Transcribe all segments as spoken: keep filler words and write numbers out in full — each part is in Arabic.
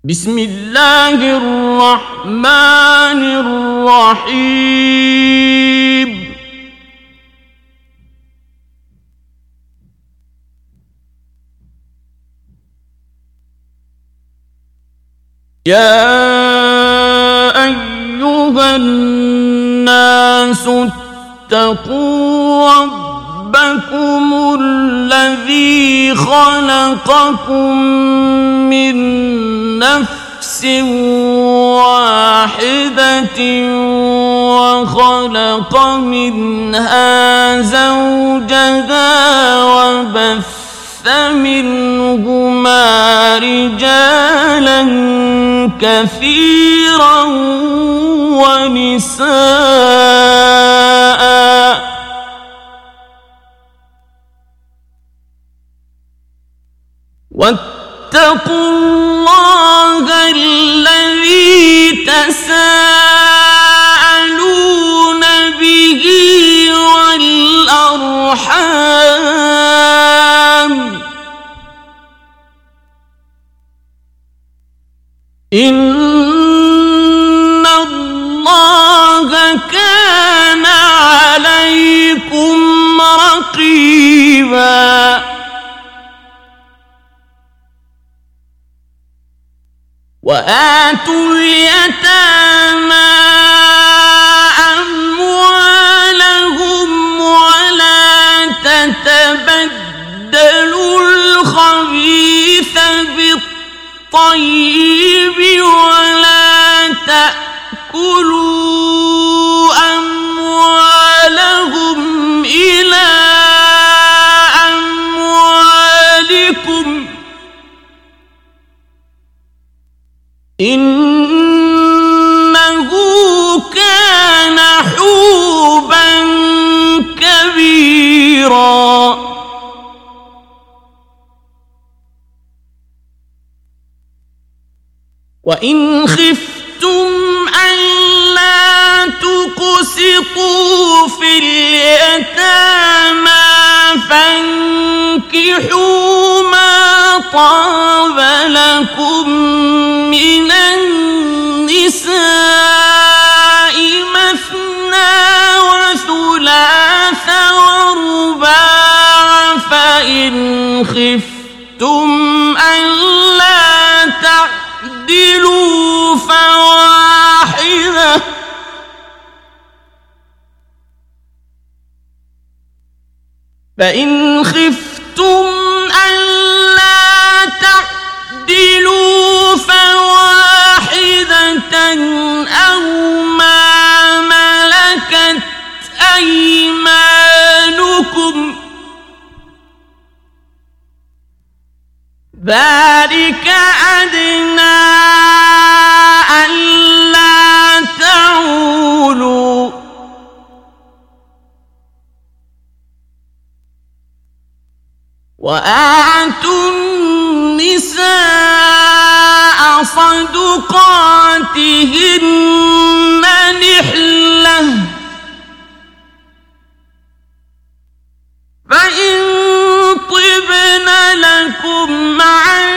بسم الله الرحمن الرحيم يا أيها الناس اتقوا ربكم الذي خلقكم من نفس واحدة وخلق منها زوجها وبث منهما رجالا كثيرا ونساء واتقوا الله الذي تساءلون به والأرحام إن الله كان عليكم رقيبا وآتوا اليتامى أموالهم ولا تتبدلوا الخبيث بالطيب ولا تأكلوا أموالهم إلى أموالكم إنه كان حوبا كبيرا وإن خفتم ألا تقسطوا في اليتامى فانكحوا ما طاب لكم من النساء مثنى وثلاث ورباع فإن خفتم ألا تعدلوا فواحدة فإن خفتم ألا تعدلوا فواحدة أو ما ملكت أيمانكم ذلك أدنى ألا تعولوا وآتوا النساء صدقاتهن نحلة فإن طبن لكم عن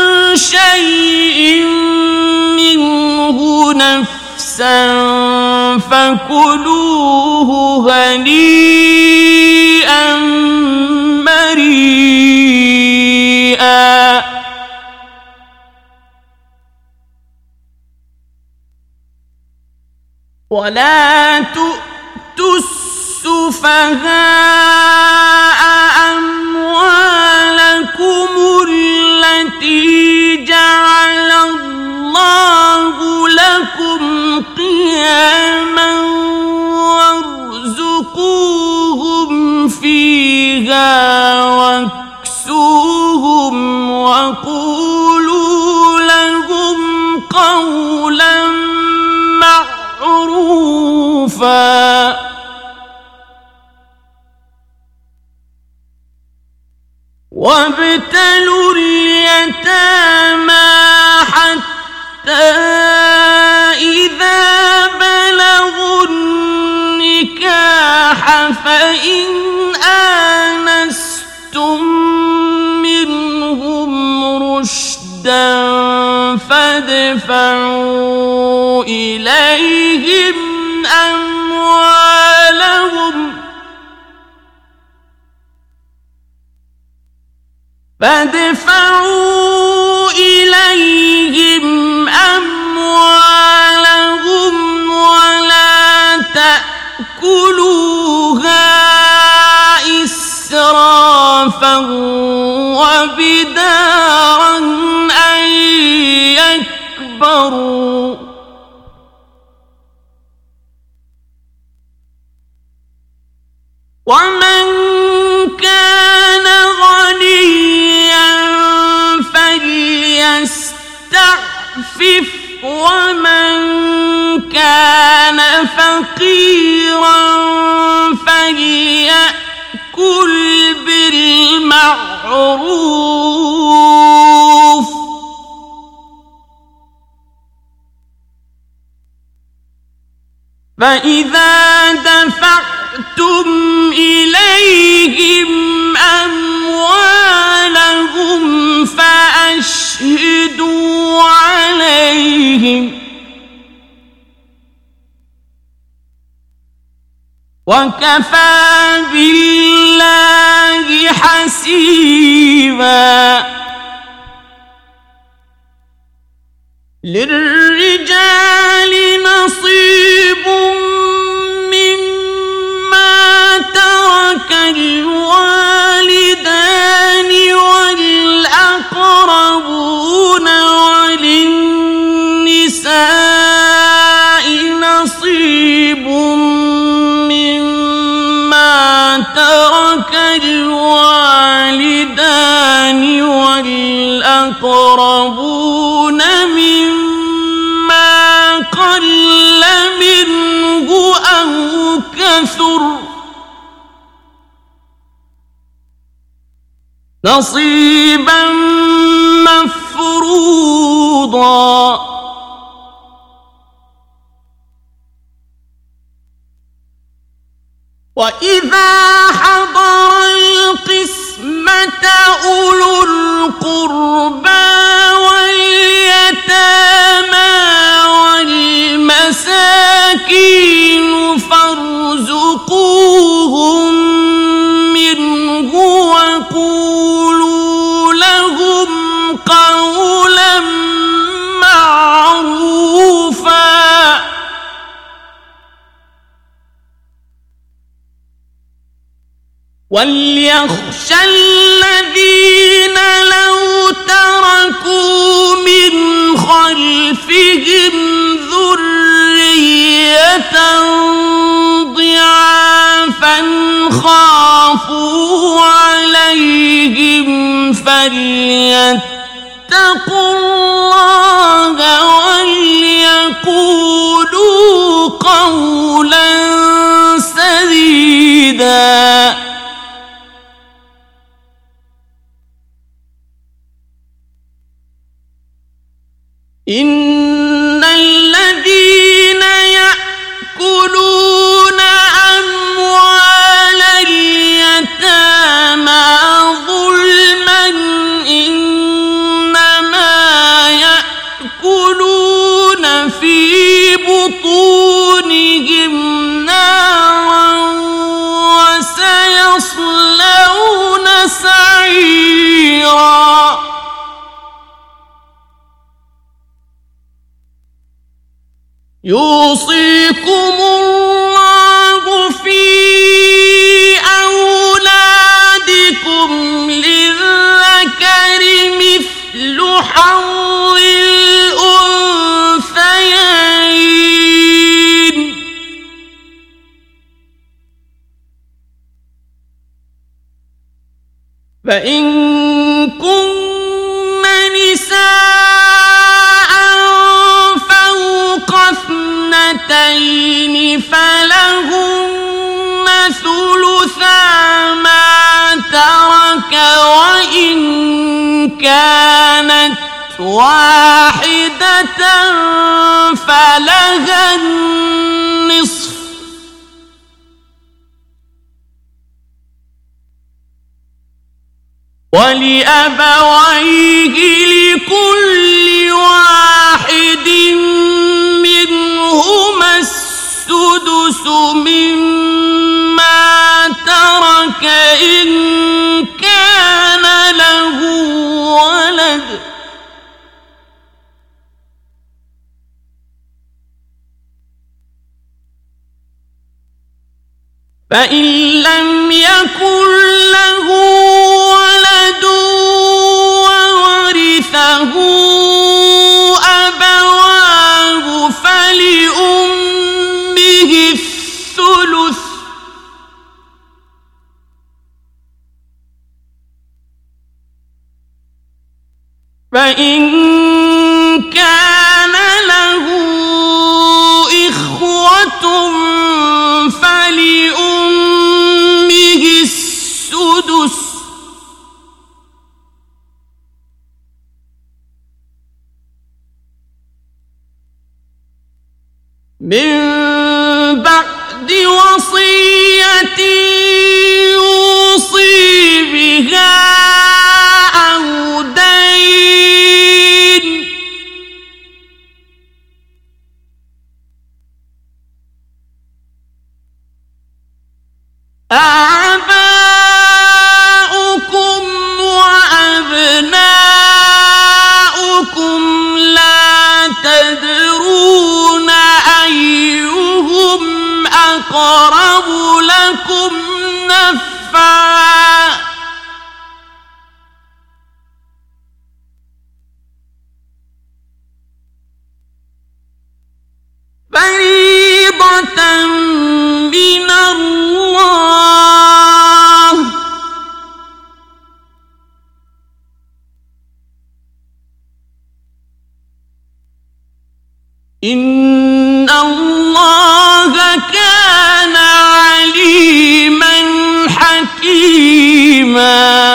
شيء منه نفسا فكلوه هنيئا مريئا ولا تؤتوا السفهاء أموالكم التي جعل الله لكم قياما وارزقوهم فيها واكسوهم وقولوا لهم قولا معروفا وابتلوا اليتامى حتى إذا بلغوا فادفعوا إليهم أموالهم فادفعوا إليهم أموالهم ولا تأكلوها إسرافا وبدارا أن يكبروا ومن كان غنيا فليستعفف ومن كان فقيرا فليأكل بالمعروف فإذا دفعتم إليهم أموالهم فأشهدوا عليهم وكفى بالله حسيبا للرجال نصيب مما ترك الوالدان والأقربون وللنساء نصيب مما ترك الوالدان والأقربون مما قل منه أو كثر نصيبا مفروضا وإذا حضر القسمة أولو القربى واليتامى والمساكين فارزقوهم منه وقولوا لهم قولا معروفا وليخشى الذين لو تركوا من خلفهم ذرية ضعافا خافوا عليهم فليتقوا الله وليقولوا قولا سديدا إن الذين يأكلون أموال اليتامى ظلما إنما يأكلون في بطونهم نارا وسيصلون سعيرا يوصيكم الله في أولادكم للذكر مثل حظ الأنثيين فإن كن نساء فوق اثنتين فلهن ثلثا ما ترك وإن كانت واحدة فلها النصف ولأبويه لكل واحد فإن لم يكن له ولد وورثه أبواه فلأمه الثلث فإن كان له إخوة فلأمه السدس من بعد وصية يوصي بها أو دين آباؤكم وأبناؤكم لا تدرون أيهم أقرب لكم نفعا فريضة من الله إن الله كان عليما حكيما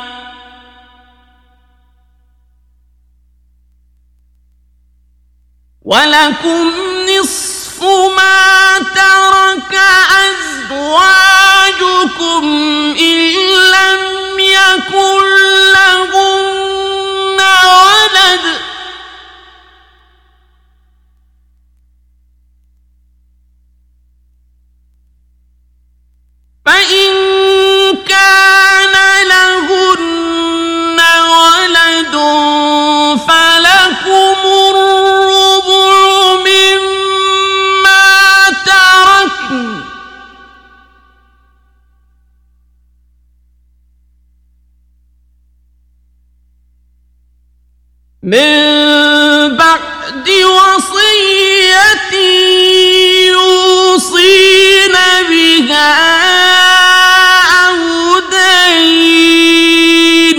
ولكم نصف ما ترك أزواجكم إن لم يكن لهن ولد فإن كان لهن ولد فلكم الربع مما تركن من بعد وصية يوصين بها أو دين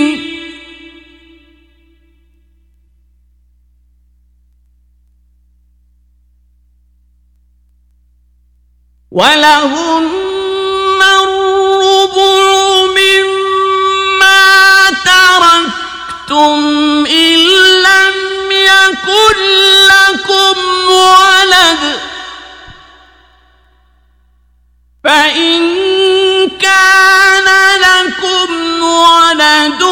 ولهن الربع مما تركتم إن لم يكن لكم ولد فإن كان لكم ولد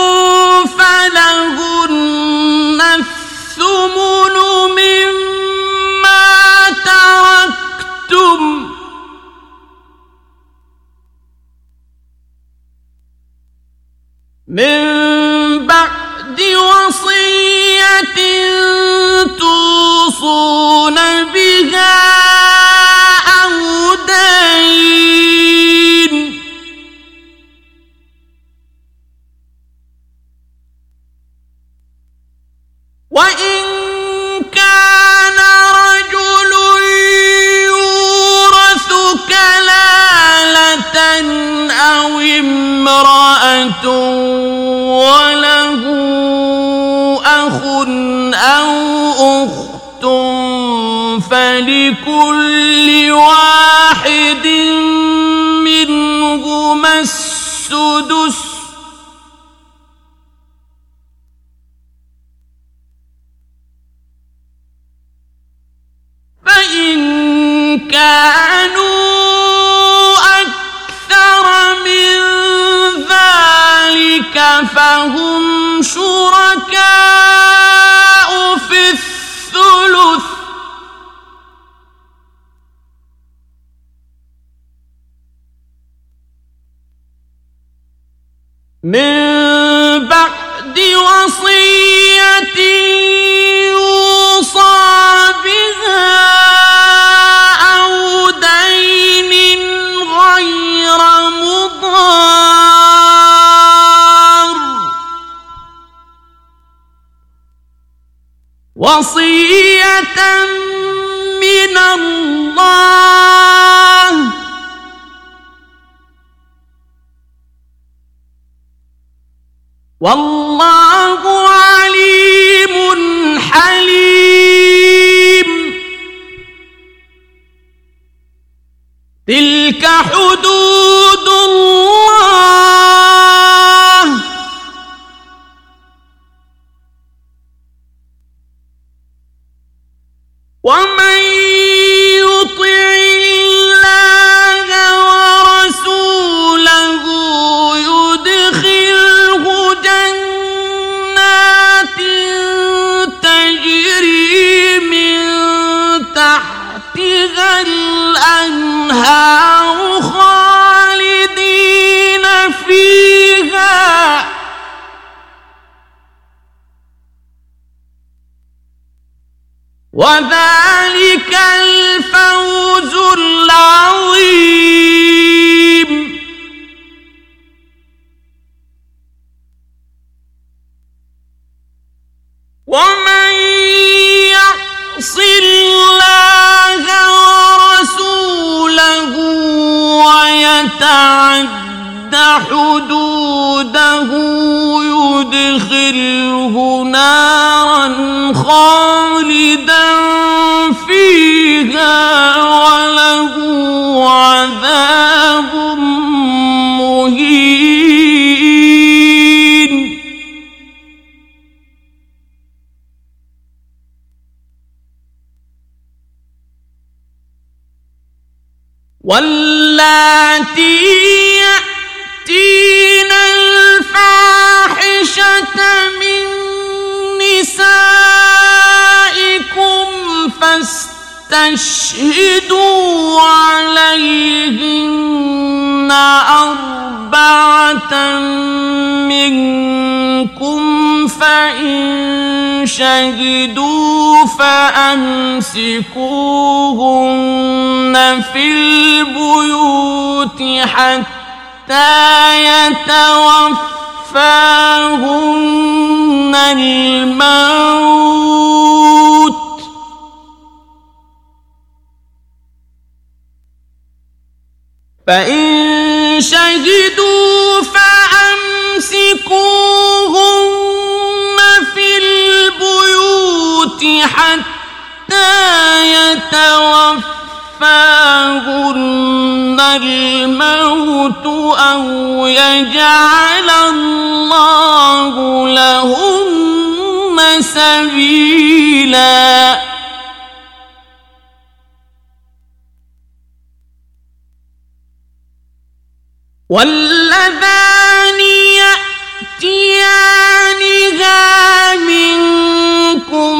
فلهن الثمن مما تركتم من بعد وصية توصون بها أو دين وإن كان رجل يورث كلالة أو امرأة وله أخ أو أخت فلكل واحد منهما السدس فإن كانوا أكثر من ذلك فهم شركاء في الثلث من بعد وصية يوصى بها أو دين غير وصية من الله والله عليم حليم. تلك حدود الله ومن يطع الله ورسوله يدخله جنات تجري من تحتها الأنهار خالدين فيها وذلك الفوز العظيم. ومن يعص الله ورسوله ويتعد حدوده يدخله نارا خالدا فيها وله عذاب مهين. واللاتي يأتين الفاحشة من نسائكم فاستشهدوا عليهن أربعة منكم فإن شهدوا فأمسكوهن في البيوت حتى يتوفاهن الموت فإن شهدوا فأمسكوهن في البيوت حتى يتوفاهن الموت أو يجعل الله لهن سبيلا. واللذان يأتيانها منكم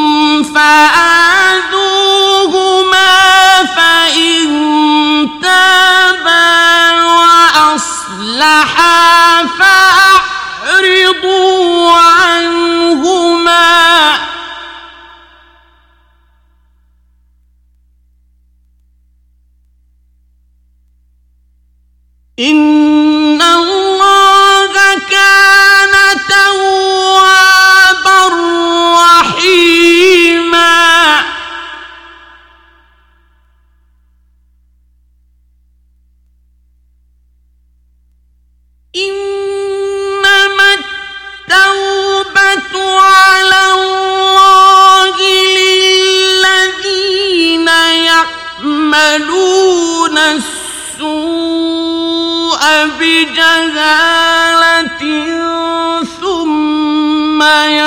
فآذوهما فإن تابا وأصلحا فأعرضوا عنهما إن الله كان توابا رحيما. إنما التوبة على الله للذين يعملون السوء بجهالة ثم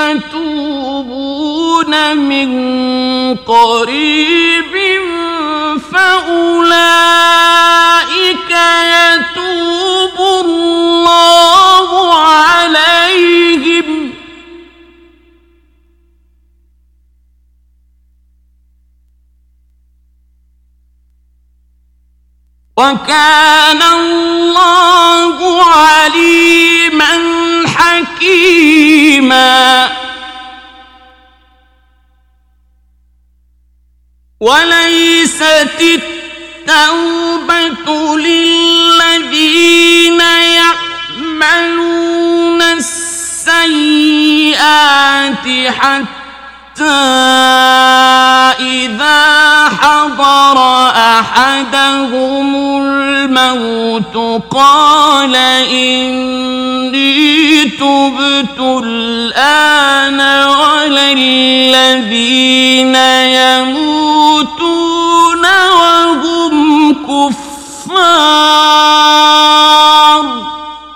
يتوبون من قريب فأولئك يتوب الله عليهم وكان الله عليما حكيما. وليست التوبة للذين يعملون السيئات حتى أحدهم الموت قال إني تبت الآن ولا الذين يموتون وهم كفار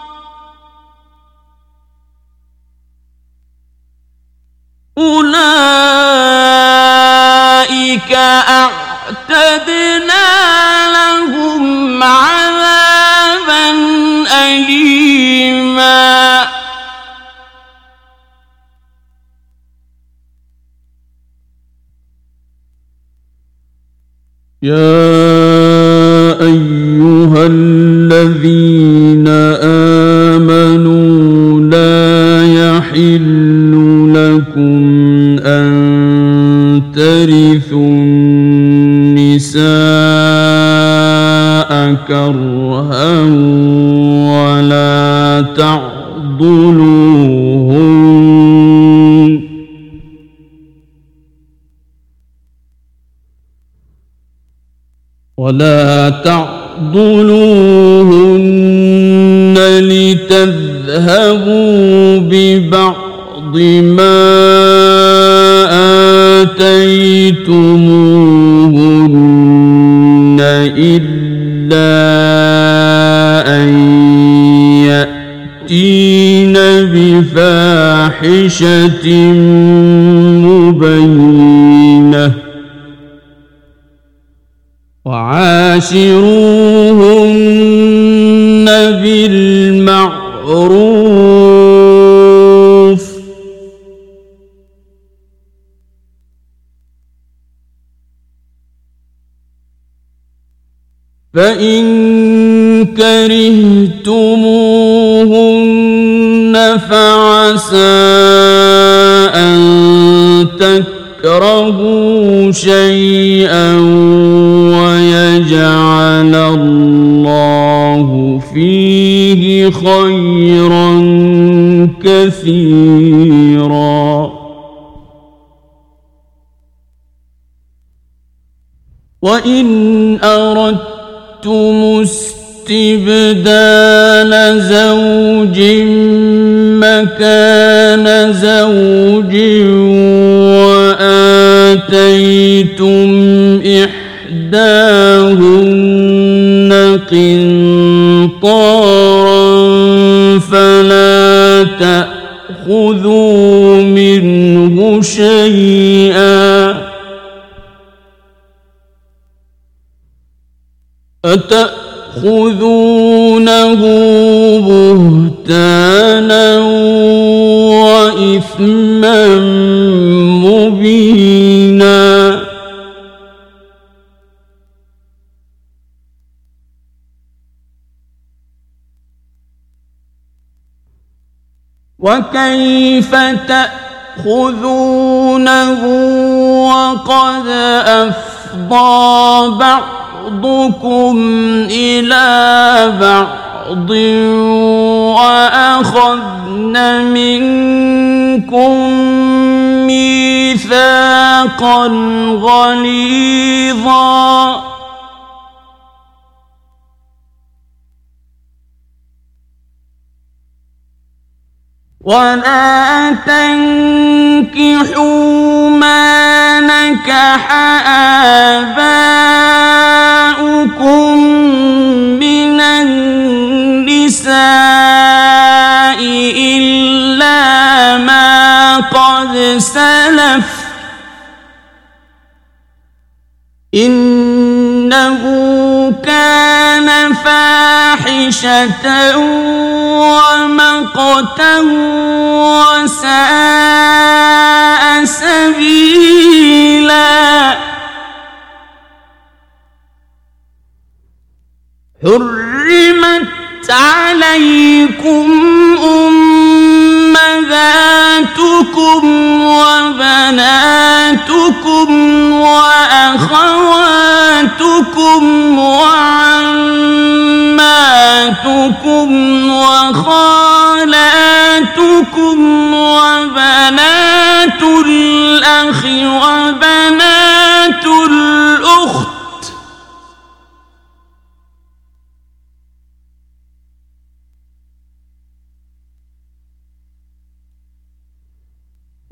أولئك أعتدنا لهم عذابا أليما يا أيها الذين آمنوا لا يحل لكم أن ترثوا النساء كرها ولا تعضلوهن ولا تعضلوهن لتذهبوا ببعض ما آتيتموهن إلا أن يأتين بفاحشة مبينة وعاشروهن بالمعروف فإن كرهتموهن فعسى أن تكرهوا شيئا ويجعل الله فيه خيرا كثيرا وإن أردتم استبدال زوج مكان زوج وآتيتم إحداهن قنطارا فلا تأخذوا منه شيئا أتأخذونه بهتانا وإثما مبينا وكيف تأخذونه وقد أفضى بعضكم إلى بعض وأخذن منكم ميثاقا غليظا ولا تنكحوا ما نكح آباؤكم من النساء إلا ما قد سلف إنه كان فاحشة ومقتا وساء سبيلا حرمت عليكم أمهاتكم وبناتكم وأخواتكم وعماتكم وخالاتكم وبنات الأخ وبنات الأخت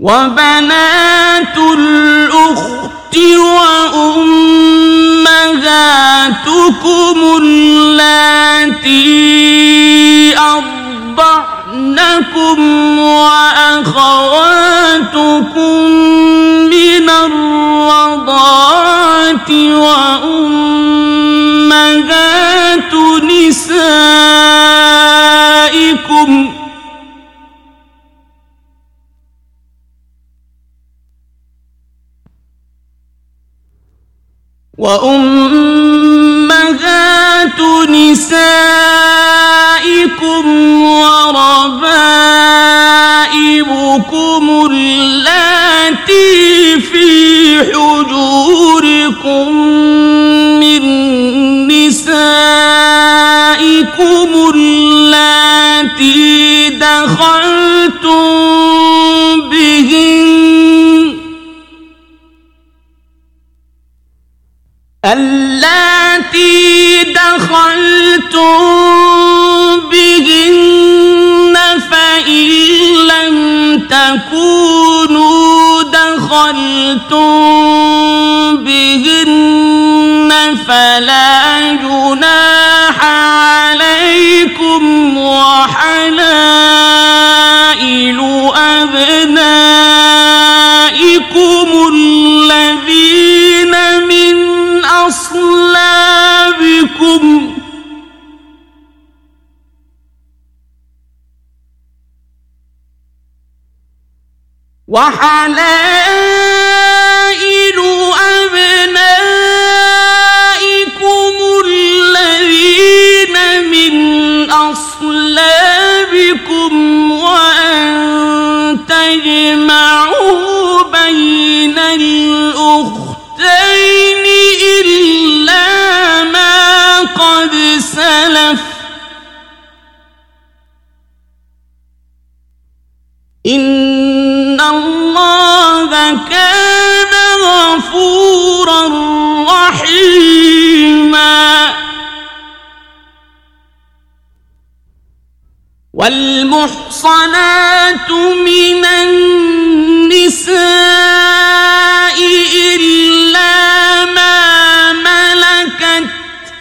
وبنات الأخت وأمهاتكم اللاتي أرضعنكم وأخواتكم من الرضاعة وأمهات نسائكم وأمهات نسائكم وربائبكم اللاتي في حجوركم من نسائكم اللاتي دخلتم بهن اللاتي دخلتم بهن فإن لم تكونوا دخلتم بهن فلا جناح عليكم وحلائل أبنائكم الذين من أصلابكم وحلائل أبنائكم الذين من أصلابكم وأن تجمعوا بين الأختين إلا ما قد سلف إن الله كان غفورا رحيما والمحصنات من النساء إلا ما ملكت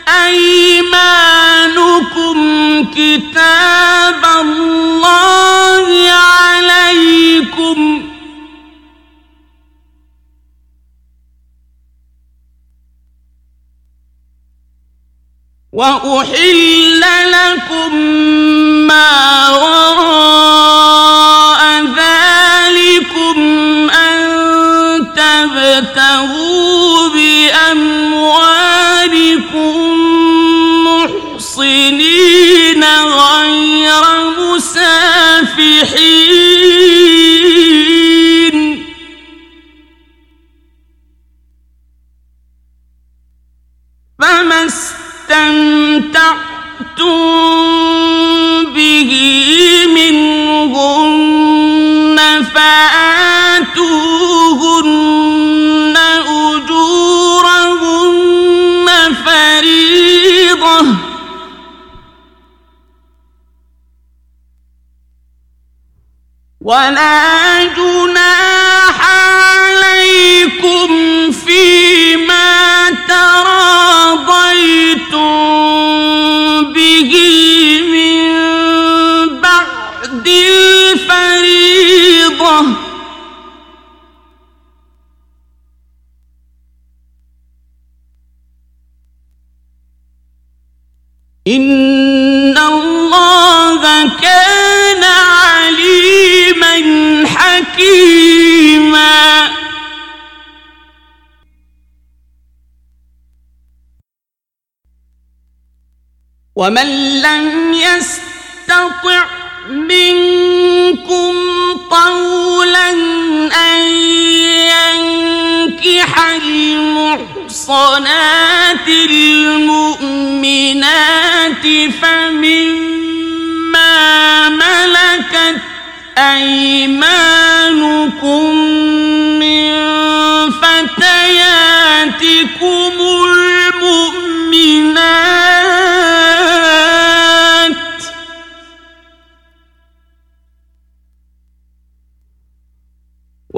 أيمانكم كتاب الله عليكم وأحل لكم ما وراء ذلكم أن تبتغوا بأموالكم محصنين غير مسافحين فما استمتعتم به منهن فآتوهن أجورهن فريضة ولا جناح عليكم فيما تراضيتم به من بعد الفريضة إن الله كان عليما حكيما ومن لم يستطع منكم طولا أن ينكح المحصنات المؤمنات فمما ملكت أيمانكم من فتياتكم المؤمنات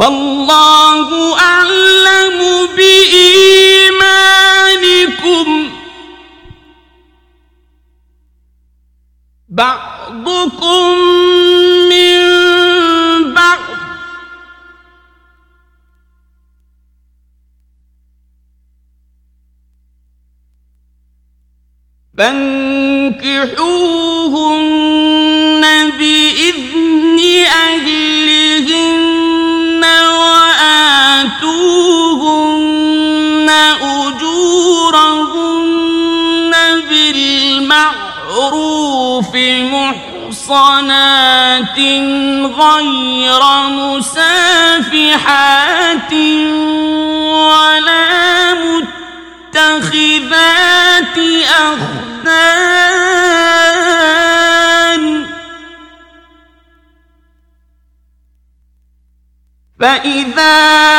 والله أعلم بإيمانكم بعضكم من بعض فانكحوهن بإذن أهلهن وآتوهن أجورهن بالمعروف محصنات غير مسافحات ولا متخذات أخدان فإذا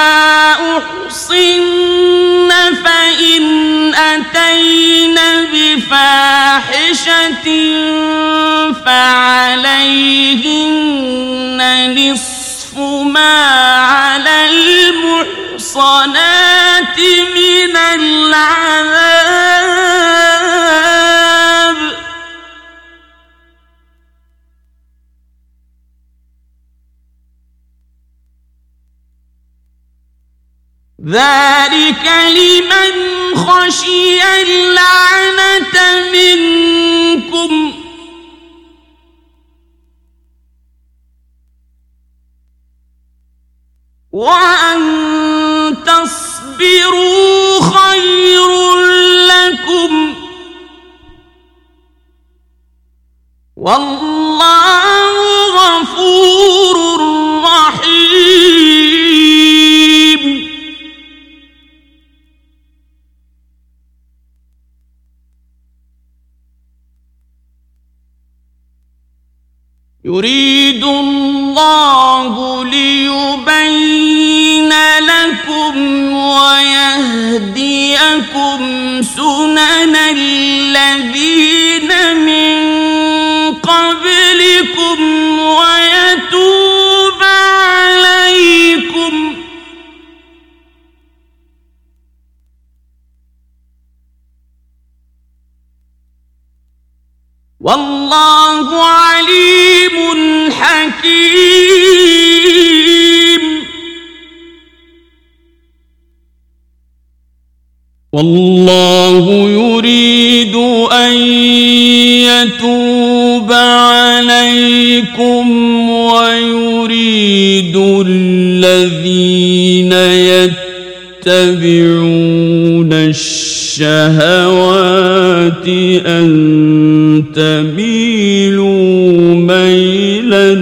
أحصن فإن أتين بفاحشة فعليهن نصف ما على المحصنات من العذاب ذلك لمن خشي اللعنة منكم وأن تصبروا خير لكم والله غفور رحيم يريد الله ليبين لكم ويهديكم سنن الذين من قبلكم ويتوب عليكم والله عليم حكيم والله يريد أن يتوب عليكم ويريد الذين يتبعون الشهوات أن تميلوا ميلا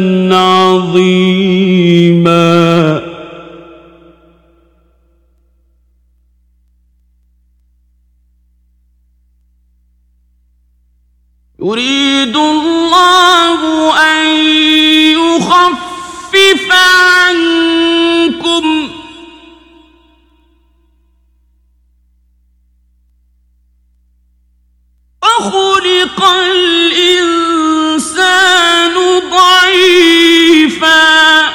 عظيما يريد الله أن يخفف عنكم وخلق الإنسان ضعيفا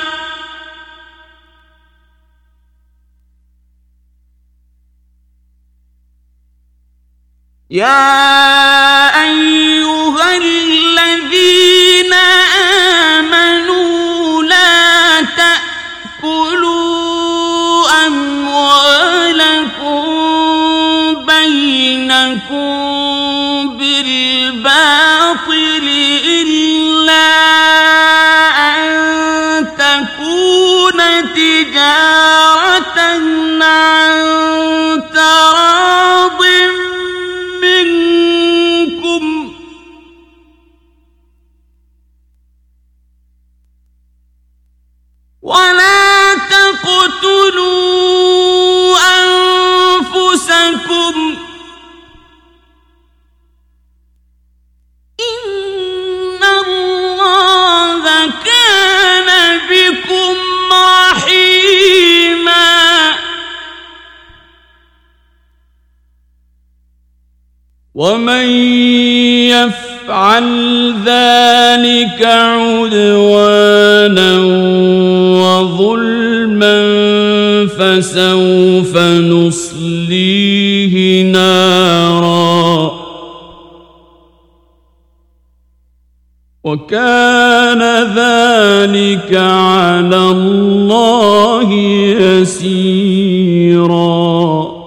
يا أيها الذين آمنوا لا تأكلوا أموالكم بينكم بالباطل إلا أن تكون تجارة عن تراض منكم ولا تقتلوا أنفسكم إن الله كان بكم رحيما ومن يفعل ذلك عدوانا وظلما جهنما فسوف نصليه نارا وكان ذلك على الله يسيرا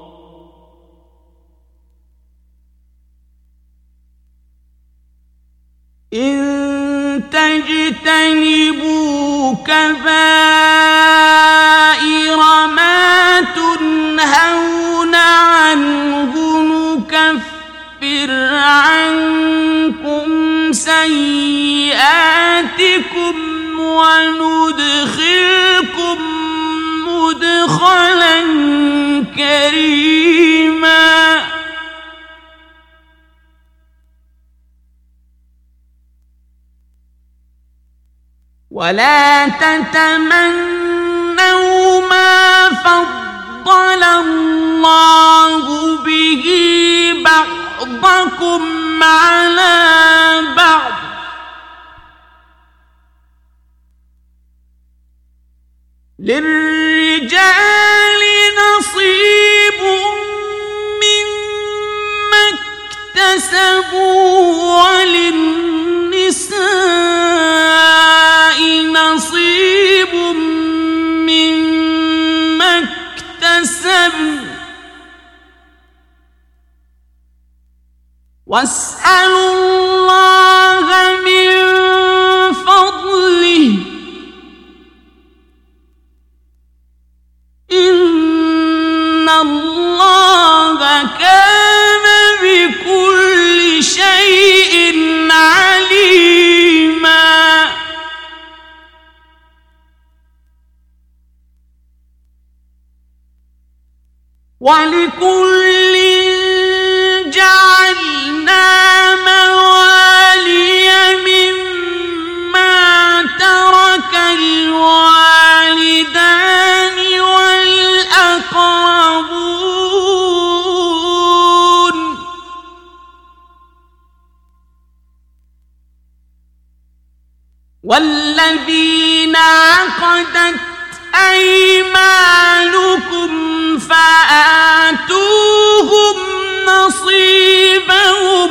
إن تجتنبوا كبائر ما تنهون عنه نكفر عنكم سيئاتكم وندخلكم مدخلا كريما ولا تتمنوا ما فضل الله به بعضكم على بعض للرجال نصيب مما اكتسبوا وللنساء نصيب مما اكتسبن واسألوا الله من فضله إن الله كان بكل شيء عليما ولكل جعلنا موالي مما ترك الوالدان والأقربون والذين عقدت أيمانكم فآتوهم نصيبهم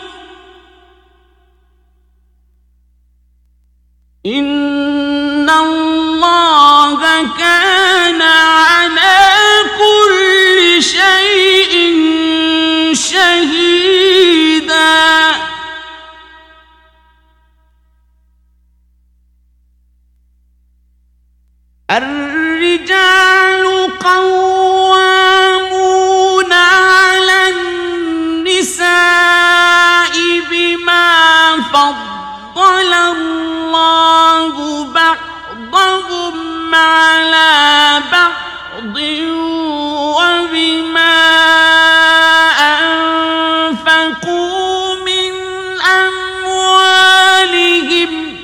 إن الله كان على كل شيء شهيدا الرجال قوامون على النساء بما فضل الله بعضهم على بعض وبما أنفقوا من أموالهم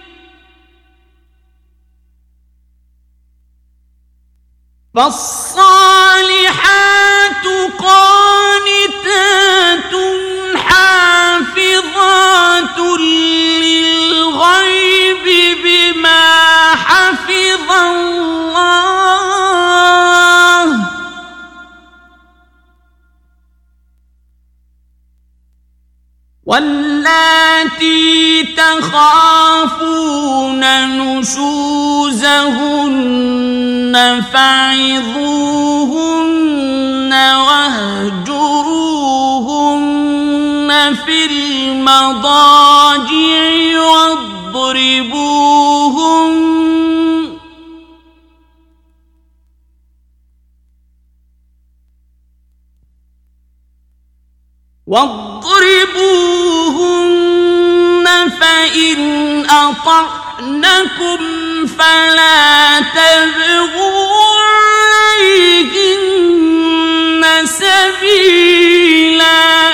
فالصالحات قانتات حافظات للغيب بما حفظ الله واللاتي تخافون نشوزهن فعظوهن واهجروهن في المضاجع واضربوهن واضربوهن فإن أطعنكم فلا تبغوا عليهن سبيلا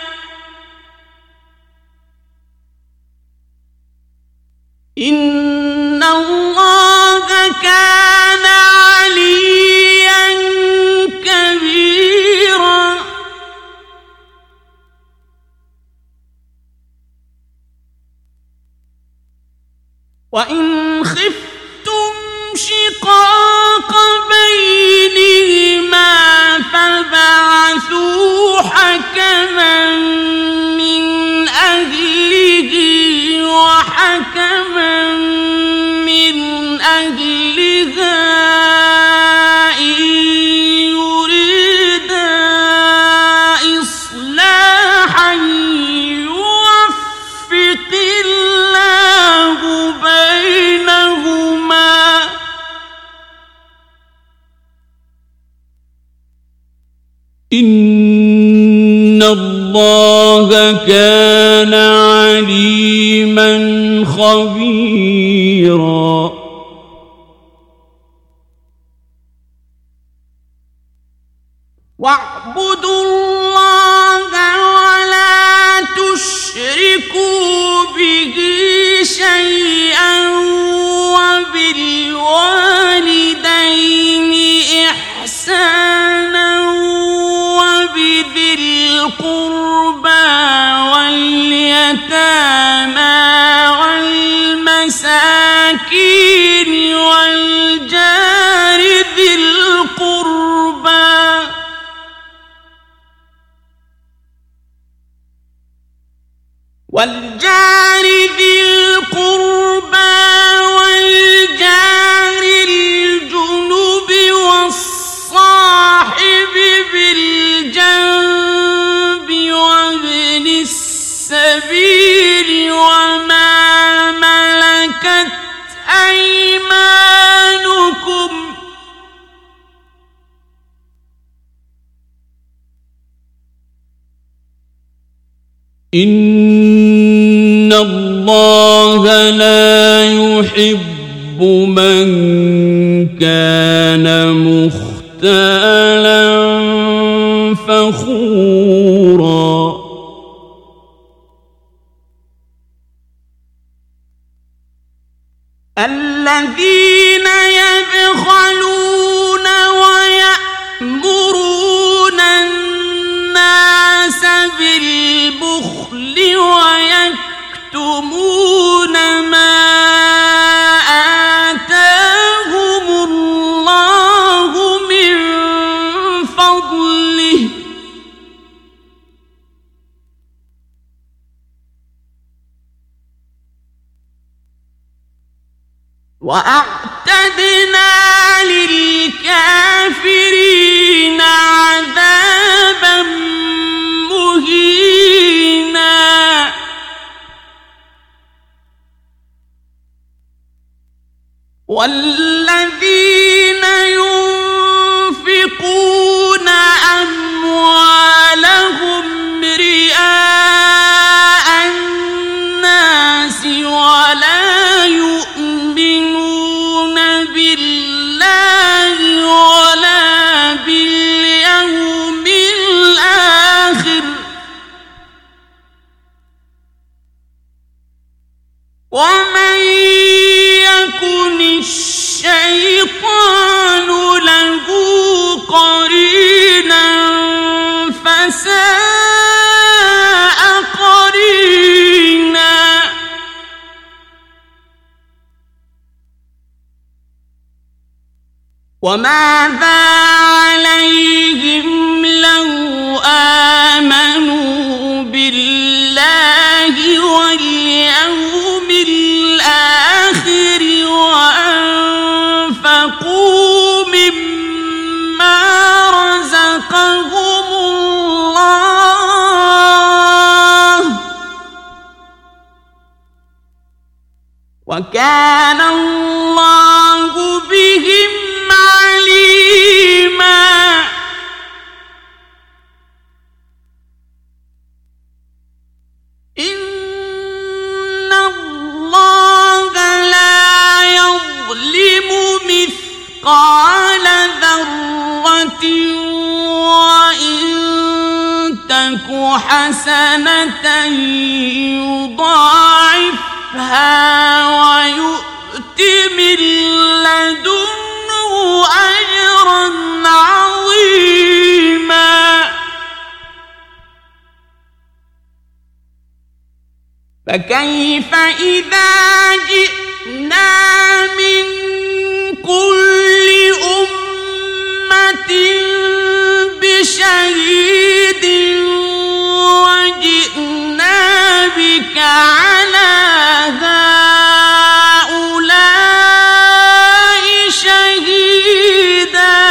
إن الله كان عليا كبيرا وإن خفتم شقاق إن الله كان عليما خبيرا واعبدوا الله ولا تشركوا به شيئا وبالوالدين إحسانا وبذي القربى واليتامى والمساكين والجار ذي القربى والجار ذي القربى والجار الجنب والصاحب بالجنب وابن السبيل وما ملكت أيمانكم إن الله لا يحب من كان مختالا فخورا الذين يبخلون ويأمرون الناس بالبخل ويكتمون ما آتاهم الله من فضله وأعتدنا للكافرين عذابا مهينا والذين ينفقون أموالهم رئاء الناس ولا يؤمنون بالله ولا باليوم الآخر ومن يكن الشيطان له قرينا فساء قرينا وماذا عليهم لو آمنوا بالله واليوم الآخر وأنفقوا مما رزقهم الله وكان الله بهم عليما إن الله لا يظلم مثقال ذرة وإن تك حسنة يضاعفها ويؤت من لدنه أجرا عظيما فكيف إذا جئنا من كل أمة بشهيد وجئنا بك على هؤلاء شهيدا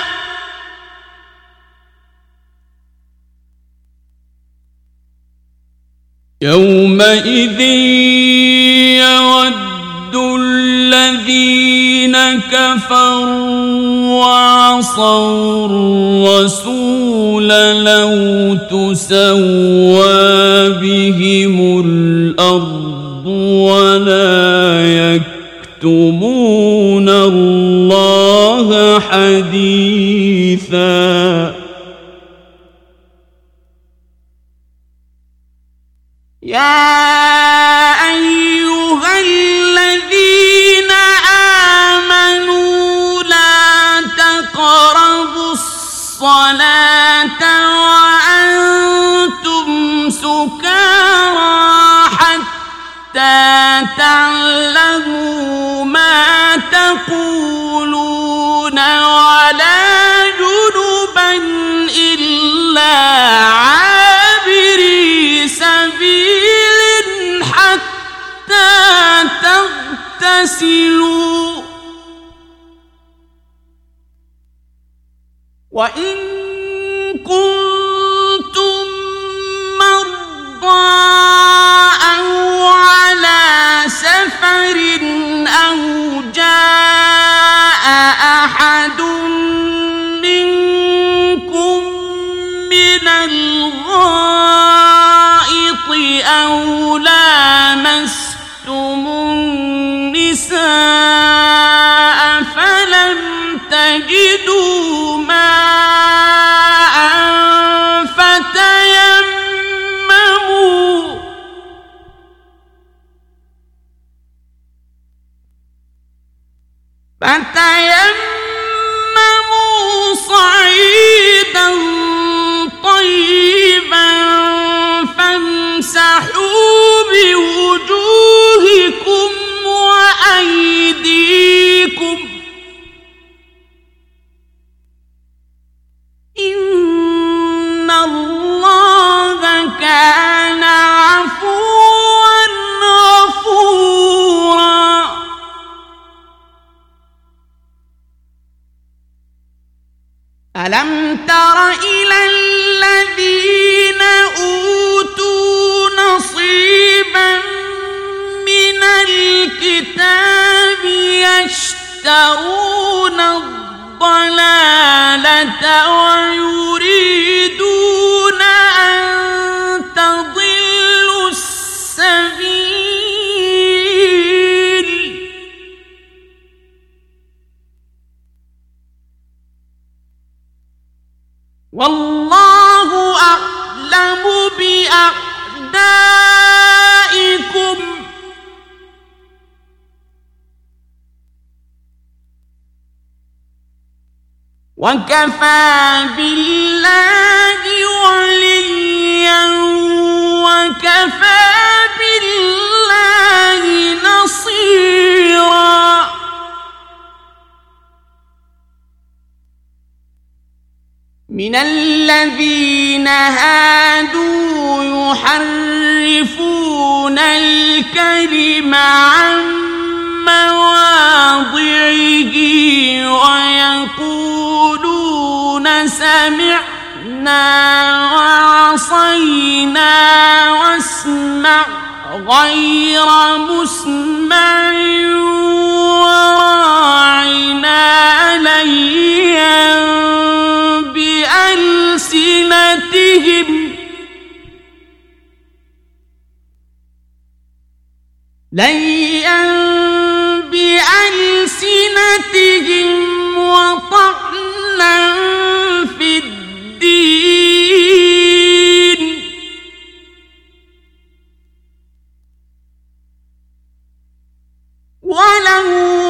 يومئذ يود الذين كفروا وعصوا الرسول لو تسوى بهم الأرض ولا يكتمون الله حديثا يا أيها الذين آمنوا لا تقربوا الصلاة وأنتم سكارى حتى تعلموا ما تقولون ولا جنبا إلا عابري سبيل حتى تغتسلوا وإن كنتم مرضى أو على سفر أو جاء أحد منكم من الغائط أو لامستم النساء فلم تجدوا ماء فتيمموا فتيمموا صعيدا طيبا فامسحوا بوجوهكم وأيديكم إن الله كان عفوا غفورا ألم تر إلى الذين أوتوا نصيبا من الكتاب يشترون الضلالة ويريدون أن تضلوا السبيل والله أعلم بأعدائكم وكفى بالله وليا وكفى بالله نصيرا من الذين هادوا يحرفون الكلم عن مواضعه ويقولون سمعنا وعصينا واسمع غير مسمع وراعنا ليا بألسنتهم ليا بألسنتهم وطعنا في الدين ولو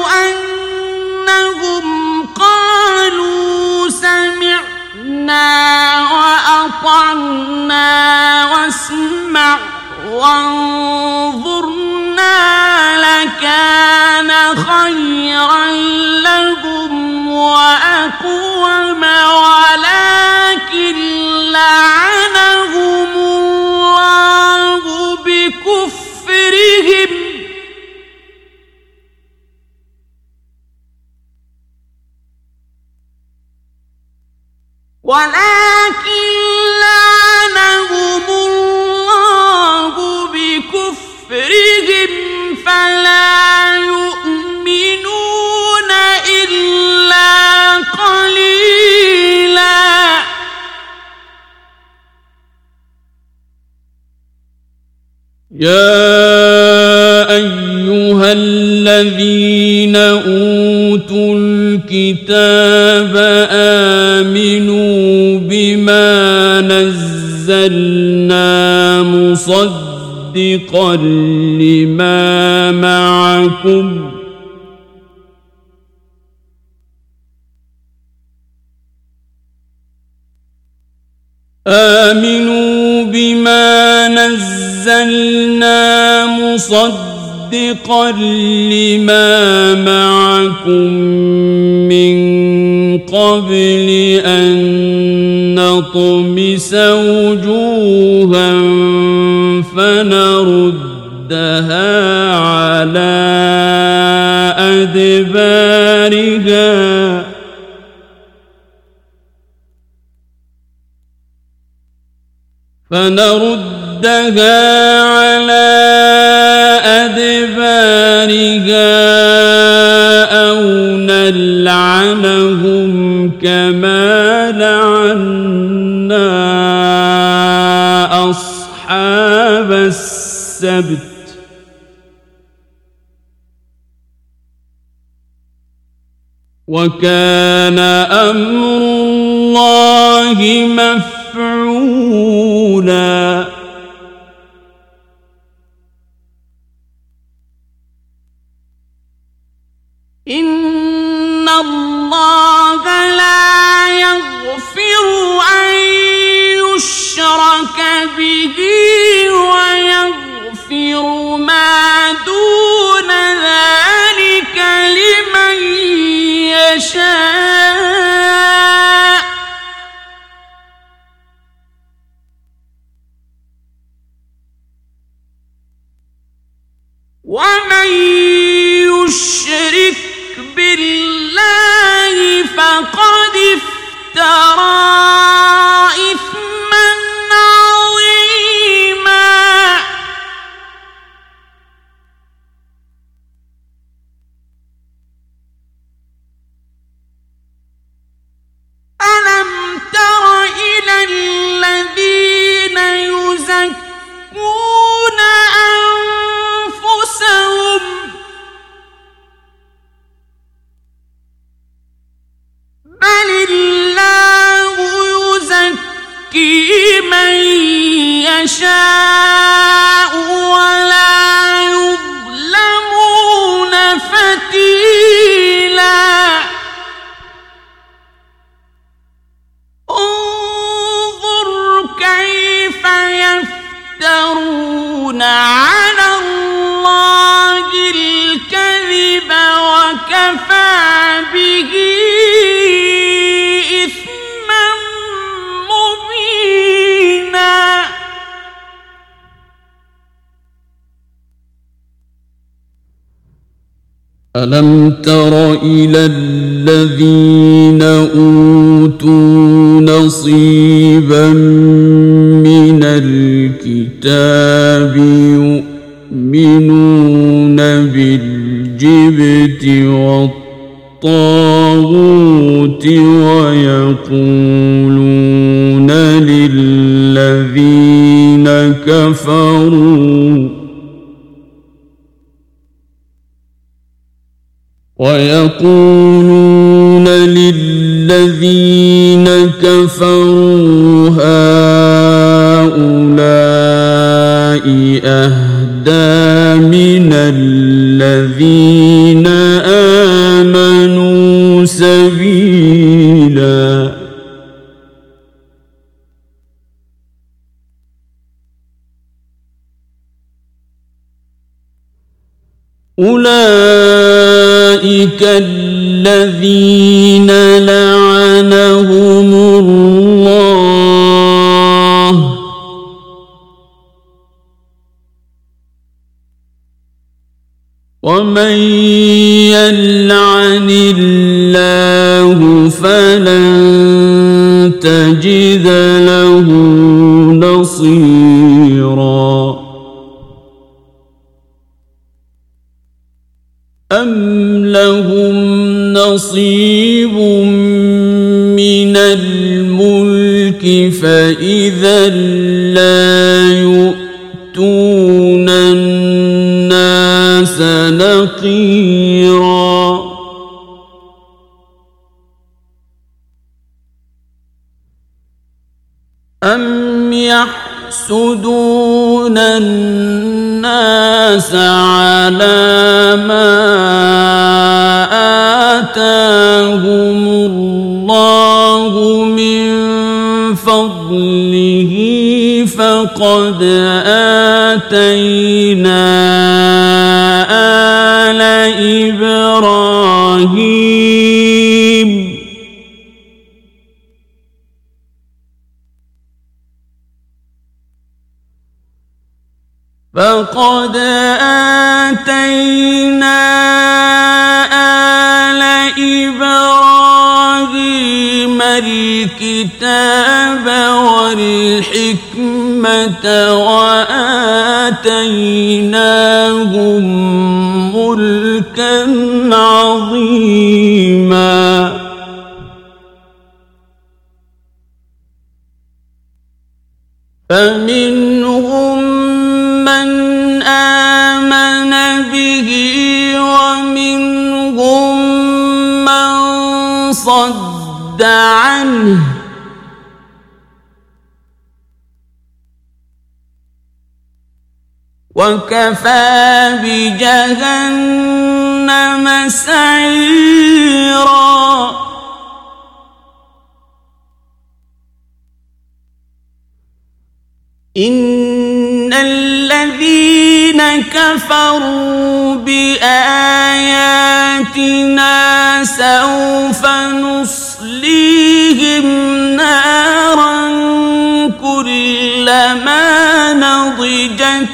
أنهم قالوا سمعنا وأطعنا واسمع وانظرنا لكان خيرا لهم وأقوم ولكن لعنهم الله بكفرهم ولكن لعنهم الله بكفرهم فلا يؤمنون إلا قليلا يا أيها الذين أوتوا الكتاب آمنوا بما نزلنا مصدقا لما معكم آمنوا بما نزلنا مصدقا لما معكم من قبل أن نطمس وجوها فنردها على أدبارها فنردها على أدبارها أو نلعنهم كما لعنا أصحاب السبت وكان أمر الله مفعولا إن الله لا يغفر أن يشرك به ويغفر ما دون ذلك لمن يشاء ومن يشرك بالله فقد افترى إثما عظيما ألم تر إلى الذين يزكون أنفسهم بل الله يزكي من يشاء ولا يظلمون فتيلا انظر كيف يفترون على الله الكذب وكفى به إثما مبينا ألم تر إلى الذين أوتوا نصيبا من الكتاب يؤمنون بالجبت والطاغوت ويقولون للذين كفروا ويقولون للذين كفروا هؤلاء أهدى من الذين آمنوا سبيلا أولئك الذين لعنهم الله ومن يلعن الله فلن تجد له نصيرا أم لهم نصيب من الملك فإذا لا يؤتون نقيرا أم يحسدون الناس على ما آتاهم الله من فضله فقد آتينا آل إبراهيم فقد آتينا آل إبراهيم الكتاب والحكمة وآتيناهم ملكا عظيما فمنهم من آمن به ومنهم من صد عنه وكفى بجهنم سعيرا إن الذين كفروا بآياتنا سوف نصليهم نارا كلما نضجت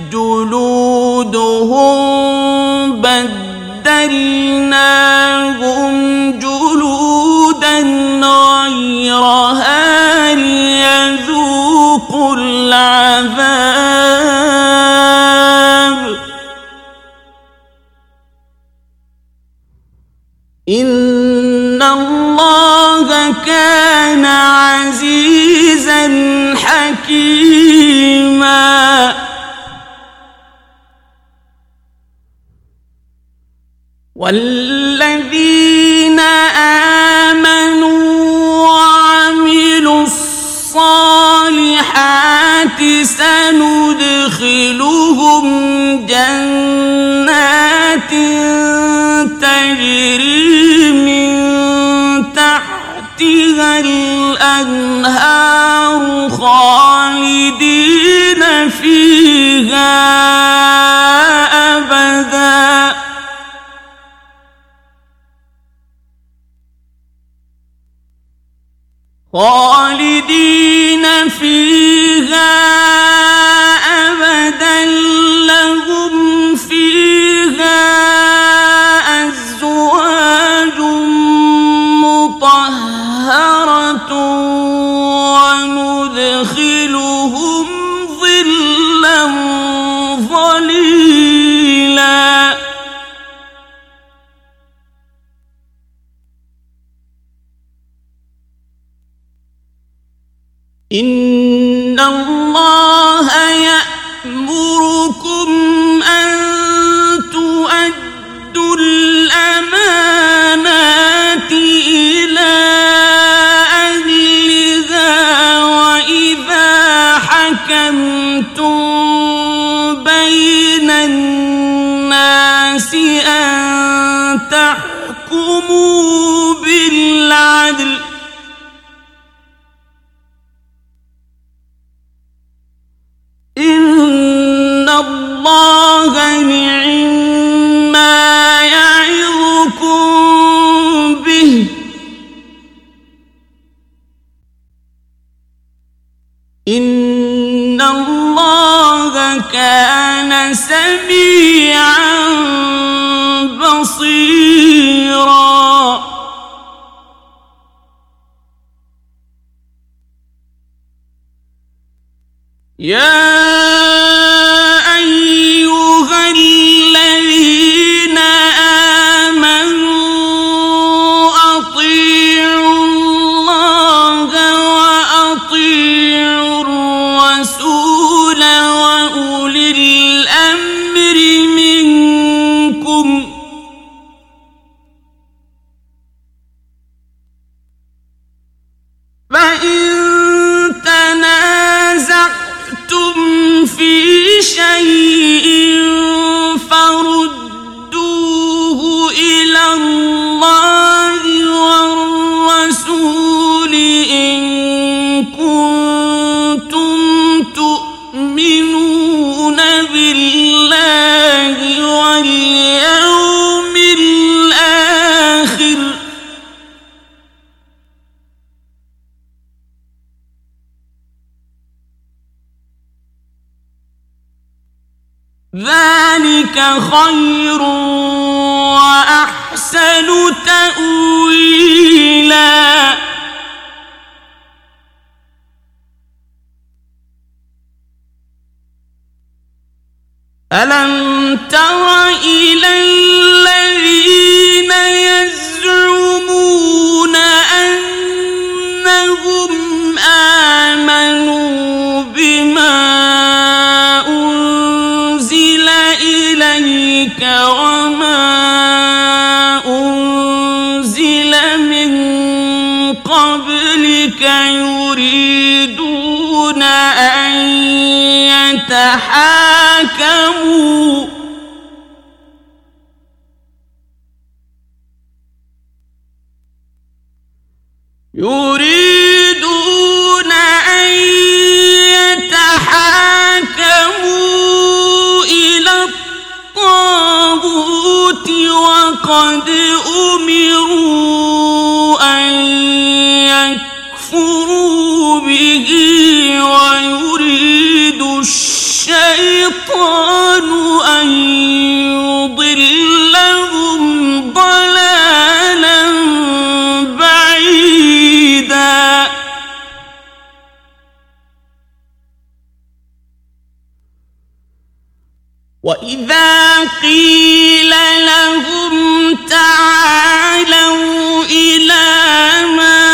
جلودهم بدلناهم جلودا غيرها ليذوقوا العذاب إن الله كان عزيزا حكيما والذين آمنوا وعملوا الصالحات سندخلهم جنات تجري من تحتها الأنهار خالدين فيها أبدا خالدين فيها أبدا لهم فيها أزواج مطهرة وندخلهم ظلا ظليلا إن الله يأمركم أن تؤدوا الأمانات إلى أهلها وإذا حكمتم بين الناس أن تحكموا بالعدل إن الله نعما يعظكم به إن الله كان سميعا بصيرا يا أيها الذين آمنوا أطيعوا الله وأطيعوا الرسول وأولي الأمر منكم ذلك خير وأحسن تأويلا ألم تر إلى الذين يزعمون أنهم آمنوا بما أنزل إليك وما أنزل من قبلك يريدون أن يتحاكموا يريدون أن يتحاكموا إلى الطاغوت وقد أمروا أن يكفروا به ويريد الشيطان أن يضلهم ضلالا بعيدا وإذا قيل لهم تعالوا إلى ما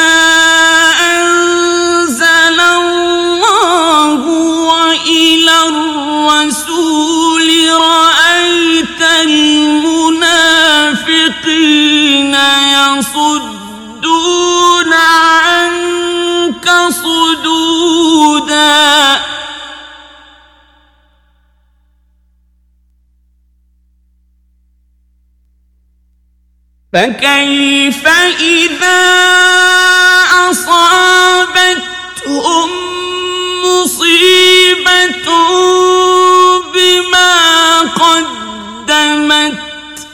أنزل الله وإلى الرسول رأيت المنافقين يصدون عنك صدودا فكيف إذا أصابتهم مصيبة بما قدمت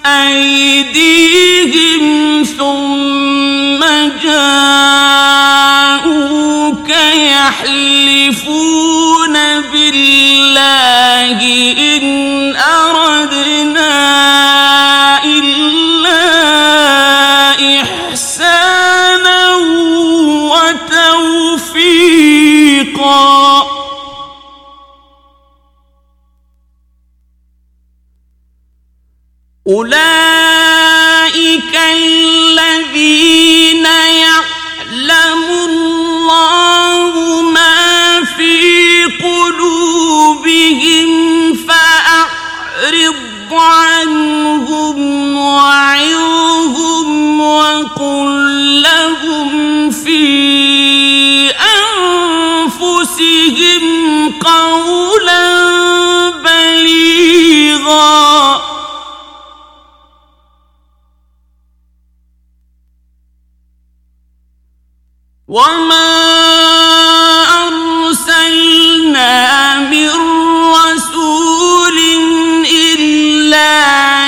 أيديهم ثم جاءوك يحلفون بالله إن أردنا إلا إحسانا وتوفيقا أولئك الذين يعلم الله ما في قلوبهم فأعرض عنهم وعظهم وقل لهم في أنفسهم قولا بليغا وما أرسلنا من رسول إلا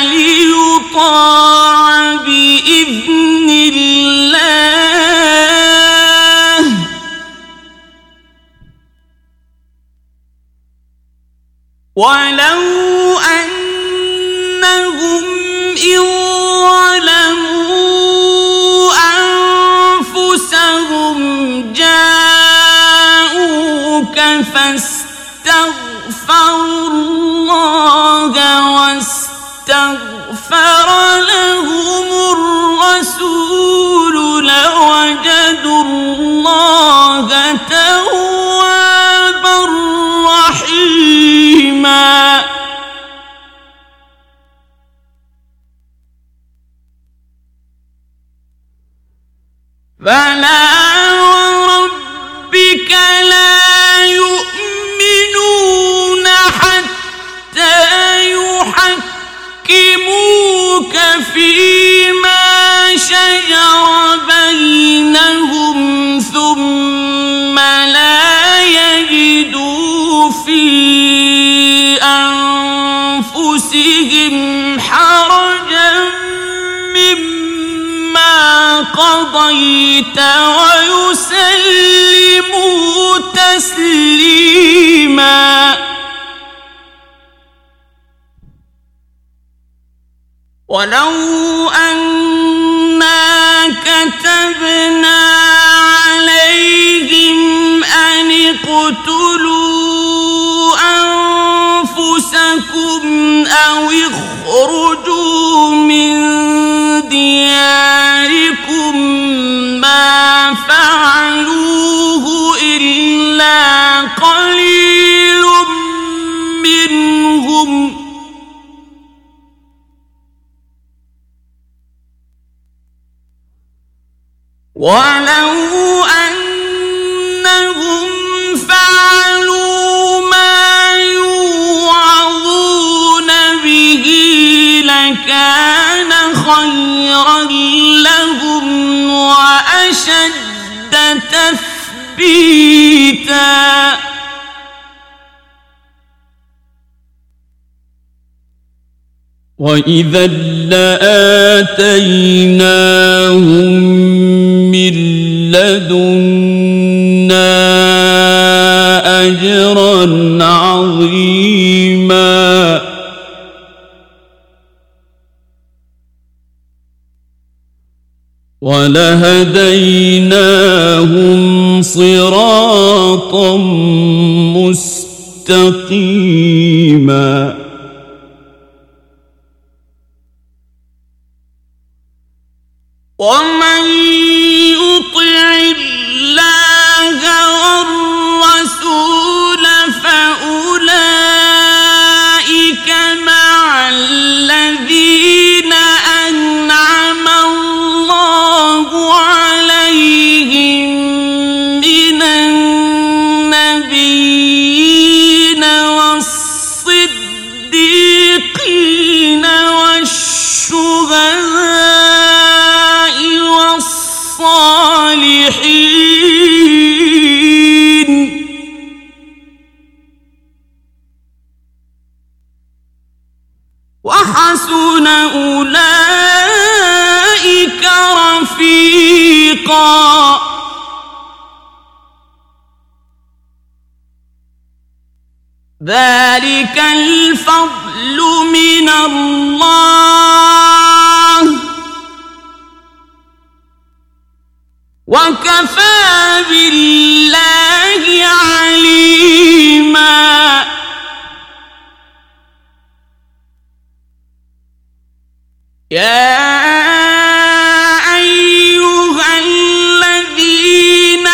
ليطاع بإذن الله ولو أنهم إن ظلموا أنفسهم جاءوك فاستغفروا الله واستغفر لهم الرسول لوجدوا الله توابا رحيما فلا وربك لا يؤمنون حتى يحكموك فيما شجر بينهم ثم لا يجدوا في أنفسهم حرجا مما قضيت ويسلموا تسليما ولو أنا كتبنا عليهم أن اقتلوا أنفسكم أو اخرجوا من دياركم ما فعلوه إلا قليل منهم ولو أنهم فعلوا ما يوعظون به لكان خيرا لهم وأشد تثبيتا وإذا لآتيناهم من لدنا أجرا عظيما ولهديناهم صراطا مستقيما ومن يطع الله والرسول فأولئك مع الذين أنعم الله عليهم من النبيين والصديقين والشهداء والصالحين وحسن أولئك رفيقا ذلك الفضل من الله وكفى بالله عليما يا أيها الذين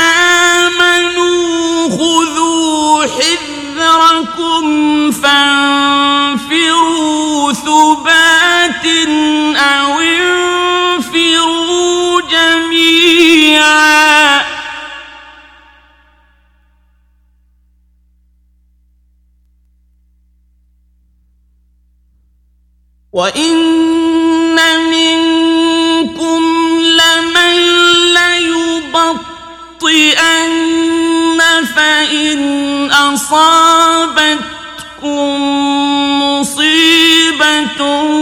آمنوا خذوا حذركم فانفروا ثبات أو انفروا جميعا وإن منكم لمن ليبطئن فإن أصابتكم مصيبة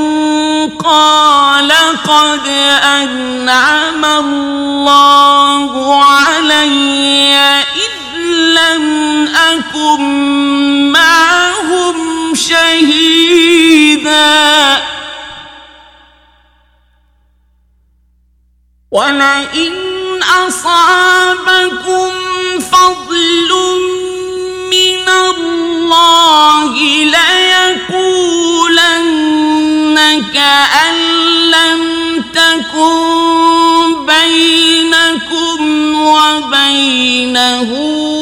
قال قد أنعم الله علي إذ لم أكن معهم شهيدا ولئن أصابكم فضل من الله ليقولن كأن لم تكن بينكم وبينه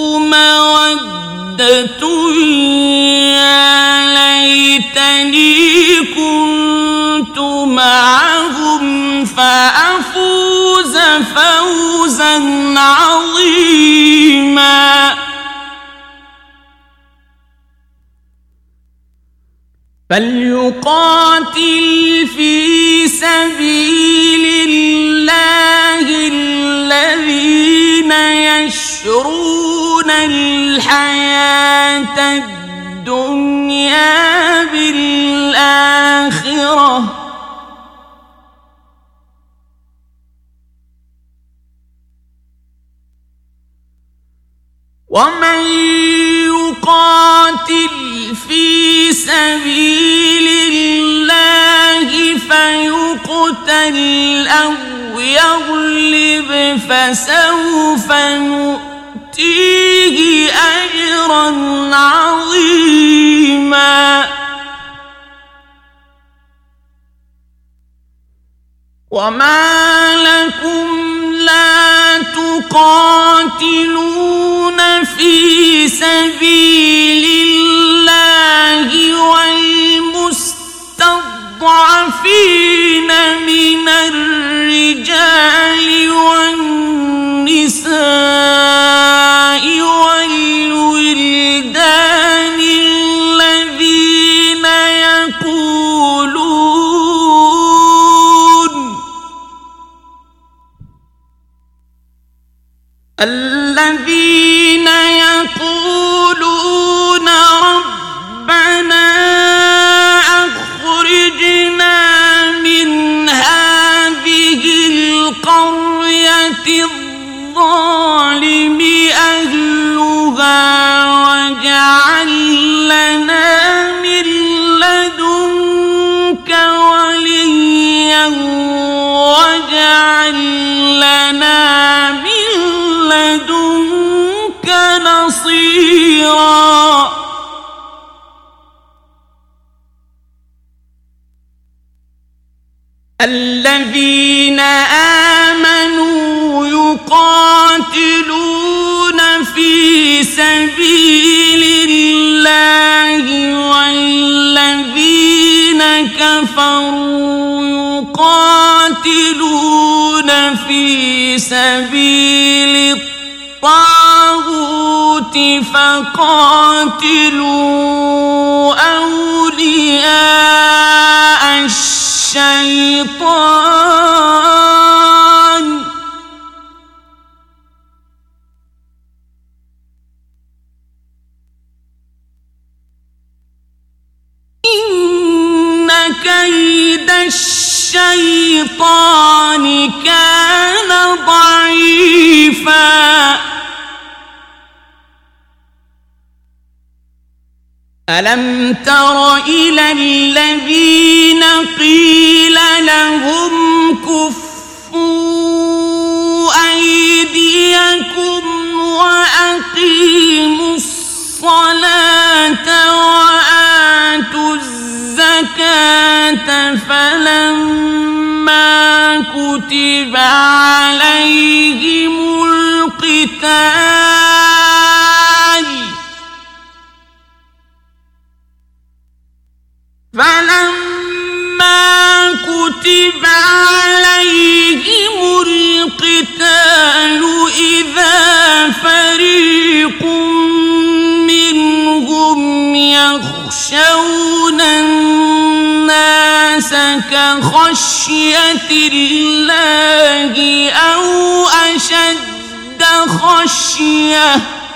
مودة يا ليتني كنت معهم فأفوز فوزا عظيما فليقاتل في سبيل الله الذين يشرون الحياة الدنيا بالآخرة ومن يقاتل في سبيل الله يقتل أو يغلب فسوف نؤتيه أجرا عظيما وما لكم لا تقاتلون في سبيل الله والمستضعفين من الرجال والنساء والولدان الذين يقولون الذين يقولون ربنا أخرجنا من هذه القرية الظالم أهلها واجعل لنا من لدنك وليا واجعل لنا من لدنك نصيرا الذين آمنوا يقاتلون في سبيل الله والذين كفروا يقاتلون في سبيل الطاغوت فقاتلوا أولياء الشيطان إن كيد الشيطان كان ضعيفا ألم تر إلى الذين قيل لهم كفوا أيديكم وأقيموا الصلاة وآتوا الزكاة فلما كتب عليهم القتال فلما كتب عليهم القتال إذا فريق منهم يخشون الناس كخشية الله أو أشد خشية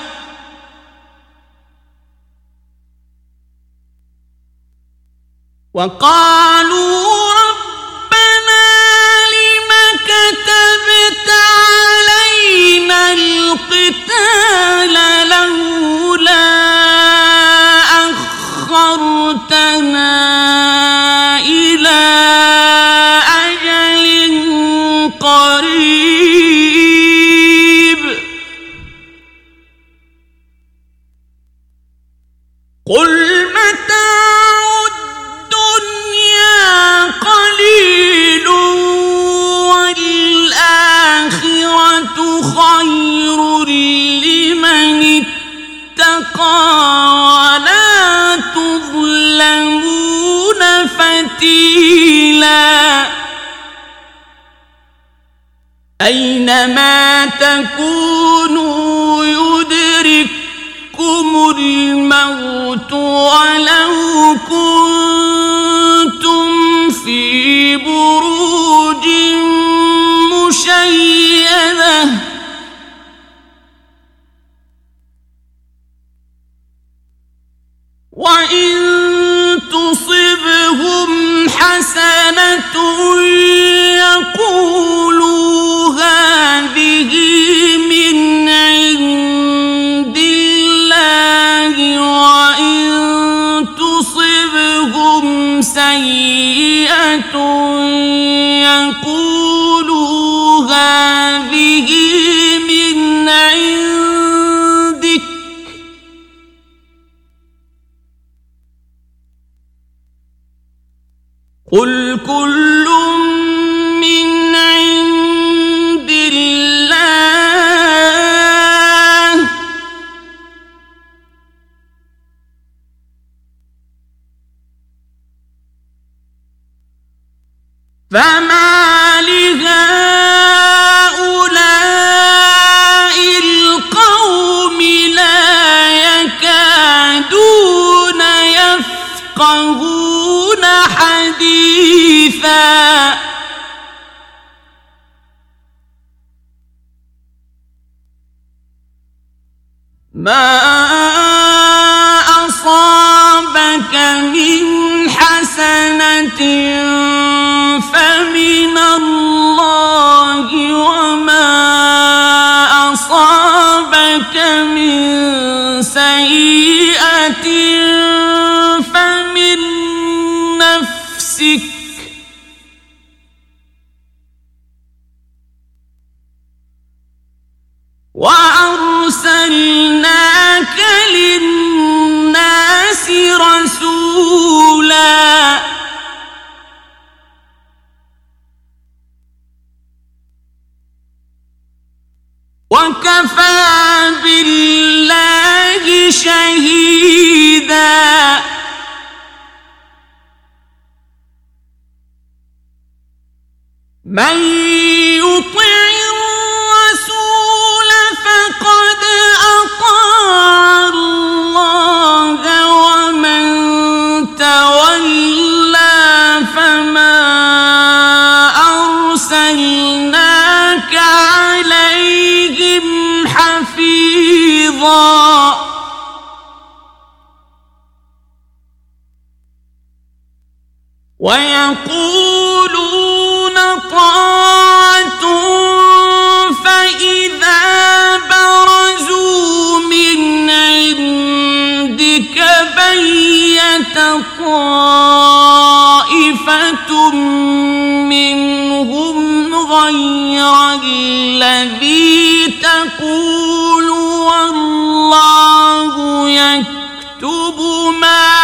وقالوا ربنا لم كتبت علينا القتال لولا أخرتنا إلى أجل قريب قل متاع قليل والآخرة خير لمن اتقى ولا تظلمون فتيلا أينما تكونوا يدرككم الموت ولو كنتم في بروج مشيدة وإن تصبهم حسنة يقولوا هذه من عند الله وإن تصبهم سيئة قل كل من عند الله فما لهؤلاء القوم لا يكادون يفقهون حديثا ما أصابك من حسنة فمن الله وما أصابك من سيئة فمن نفسك وأرسلناك للناس رسولا وكفى بالله شهيدا من يطع الرسول فقد أطاع الله ومن تولى فما أرسلناك عليهم حفيظا ويقولون طاعة فإذا برزوا من عندك بيت طائفة منهم غير الذي تقول والله يكتب ما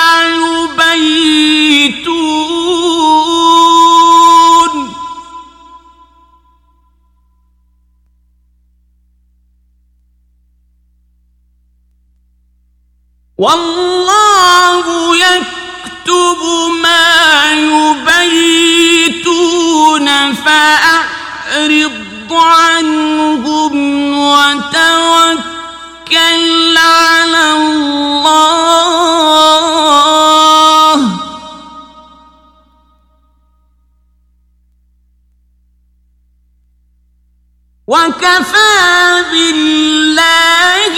يبيتون والله يكتب ما يبيتون فأعرض عنهم وتوكل على الله وكفى بالله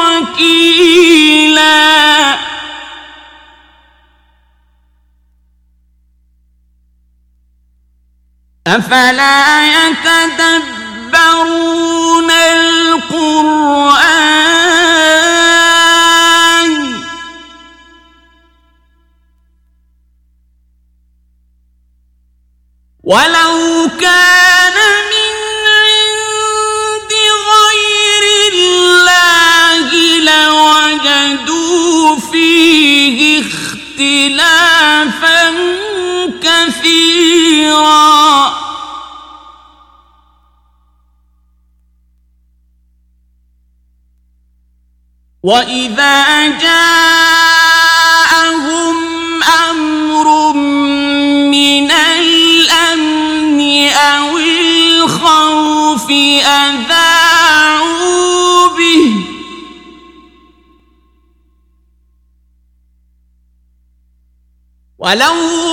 وكيلا أفلا يتدبرون القرآن ولو كان من عند غير الله لوجدوا فيه اختلافا كثيرا وإذا جاءهم أمر من الأمن أو الخوف أذاعوا به ولو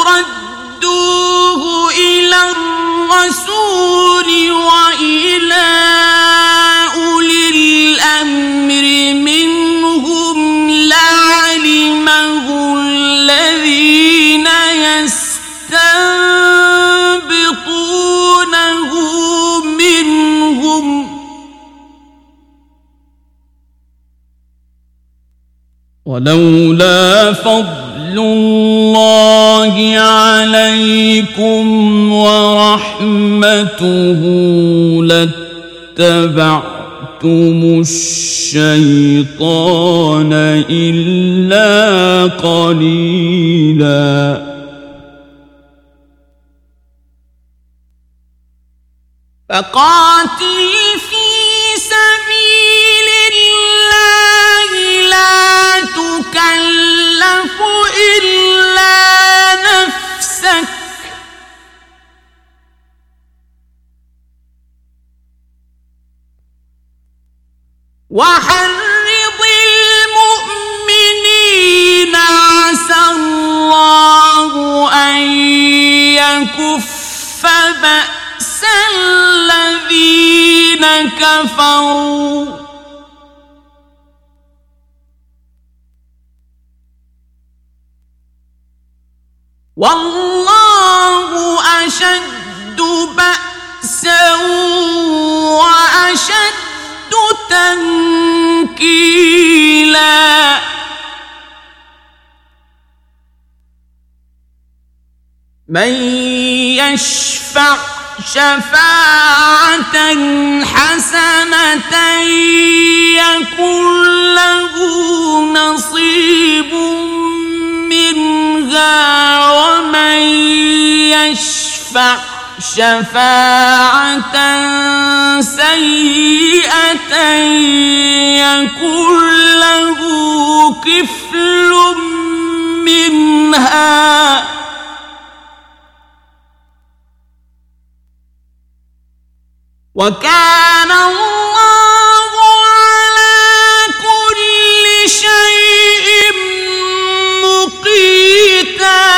ردوه إلى الرسول وإلى أولي الأمر منهم لعلمه الذين يستنبطونه منهم ولولا فضل الله عليكم ورحمته لاتبعتم الشيطان إلا قليلا فقاتل في سبيل الله لا تكلف إلا نفسك وحرض المؤمنين عسى الله أن يكف بأس الذين كفروا والله أشد بأسا وأشد تنكيلا من يشفع شفاعة حسنة يكن له نصيب منها ومن يشفع شفاعة سيئة يكن له كفل منها وكان الله على كل شيء مقيتا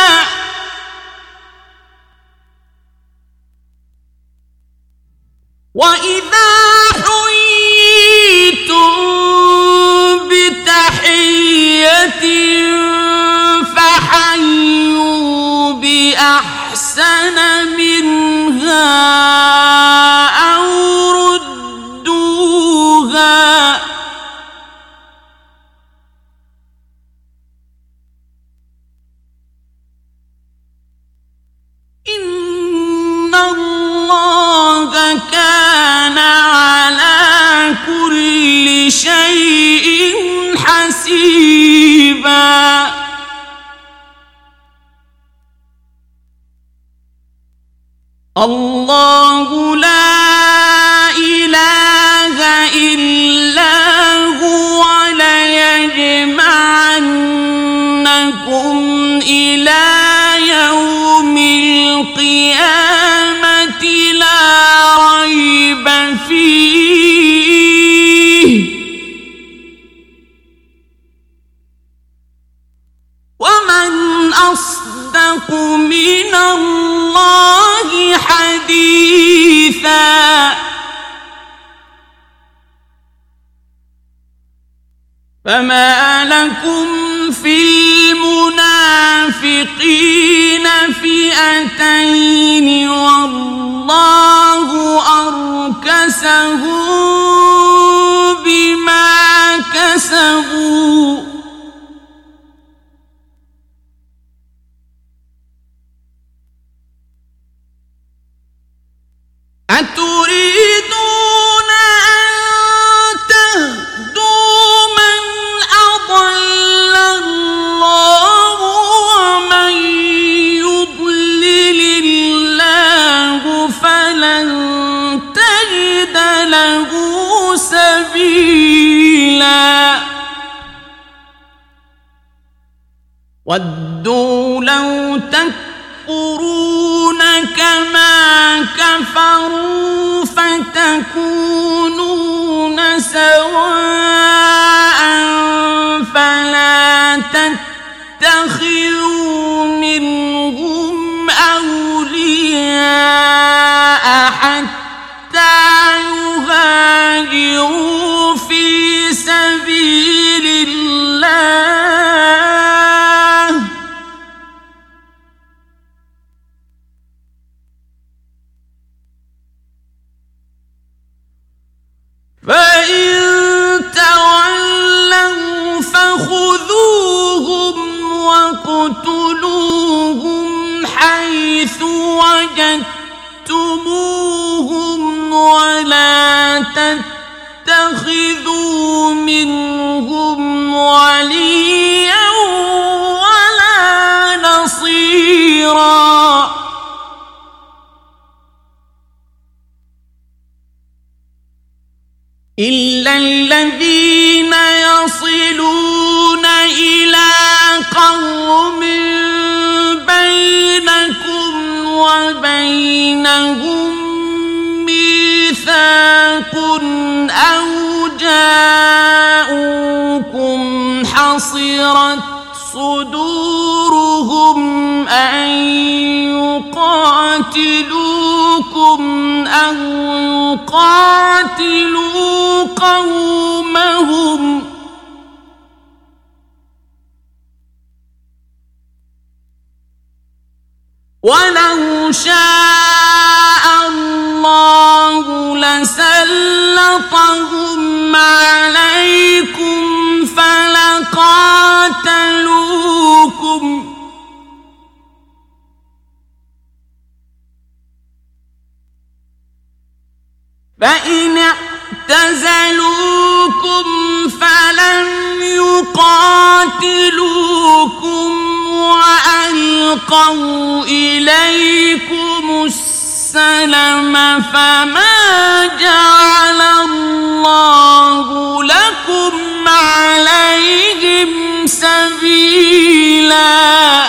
وإذا حييتم بتحية فحيوا بأحسن منها أو ردوها إن الله كان على كل شيء حسيبا الله لا إله إلا هو ليجمعنكم إلى يوم القيامة لا ريب فيه ومن أصدق من الله حديثا فما لكم في المنافقين فئتين والله أركسهم بما كسبوا أتريدون أن تهدوا من أضل الله ومن يضلل الله فلن تجد له سبيلا ودوا لو تكفرون كما كفروا فتكونون سواء فلا تتخذوا منهم أولياء حتى يهاجروا في سبيل الله فإن تولوا فخذوهم واقتلوهم حيث وجدتموهم ولا تتخذوا منهم وليا ولا نصيرا الذين يصلون إلى قوم بينكم وبينهم ميثاق أو جاءوكم حصرت صدورهم أن يقاتلوكم أو يقاتلوا قومهم ولو شاء الله لسلطهم عليكم فلقاتلوكم فإن اعتزلوكم فلم يقاتلوكم وألقوا إليكم السلم فما جعل الله لكم عليهم سبيلا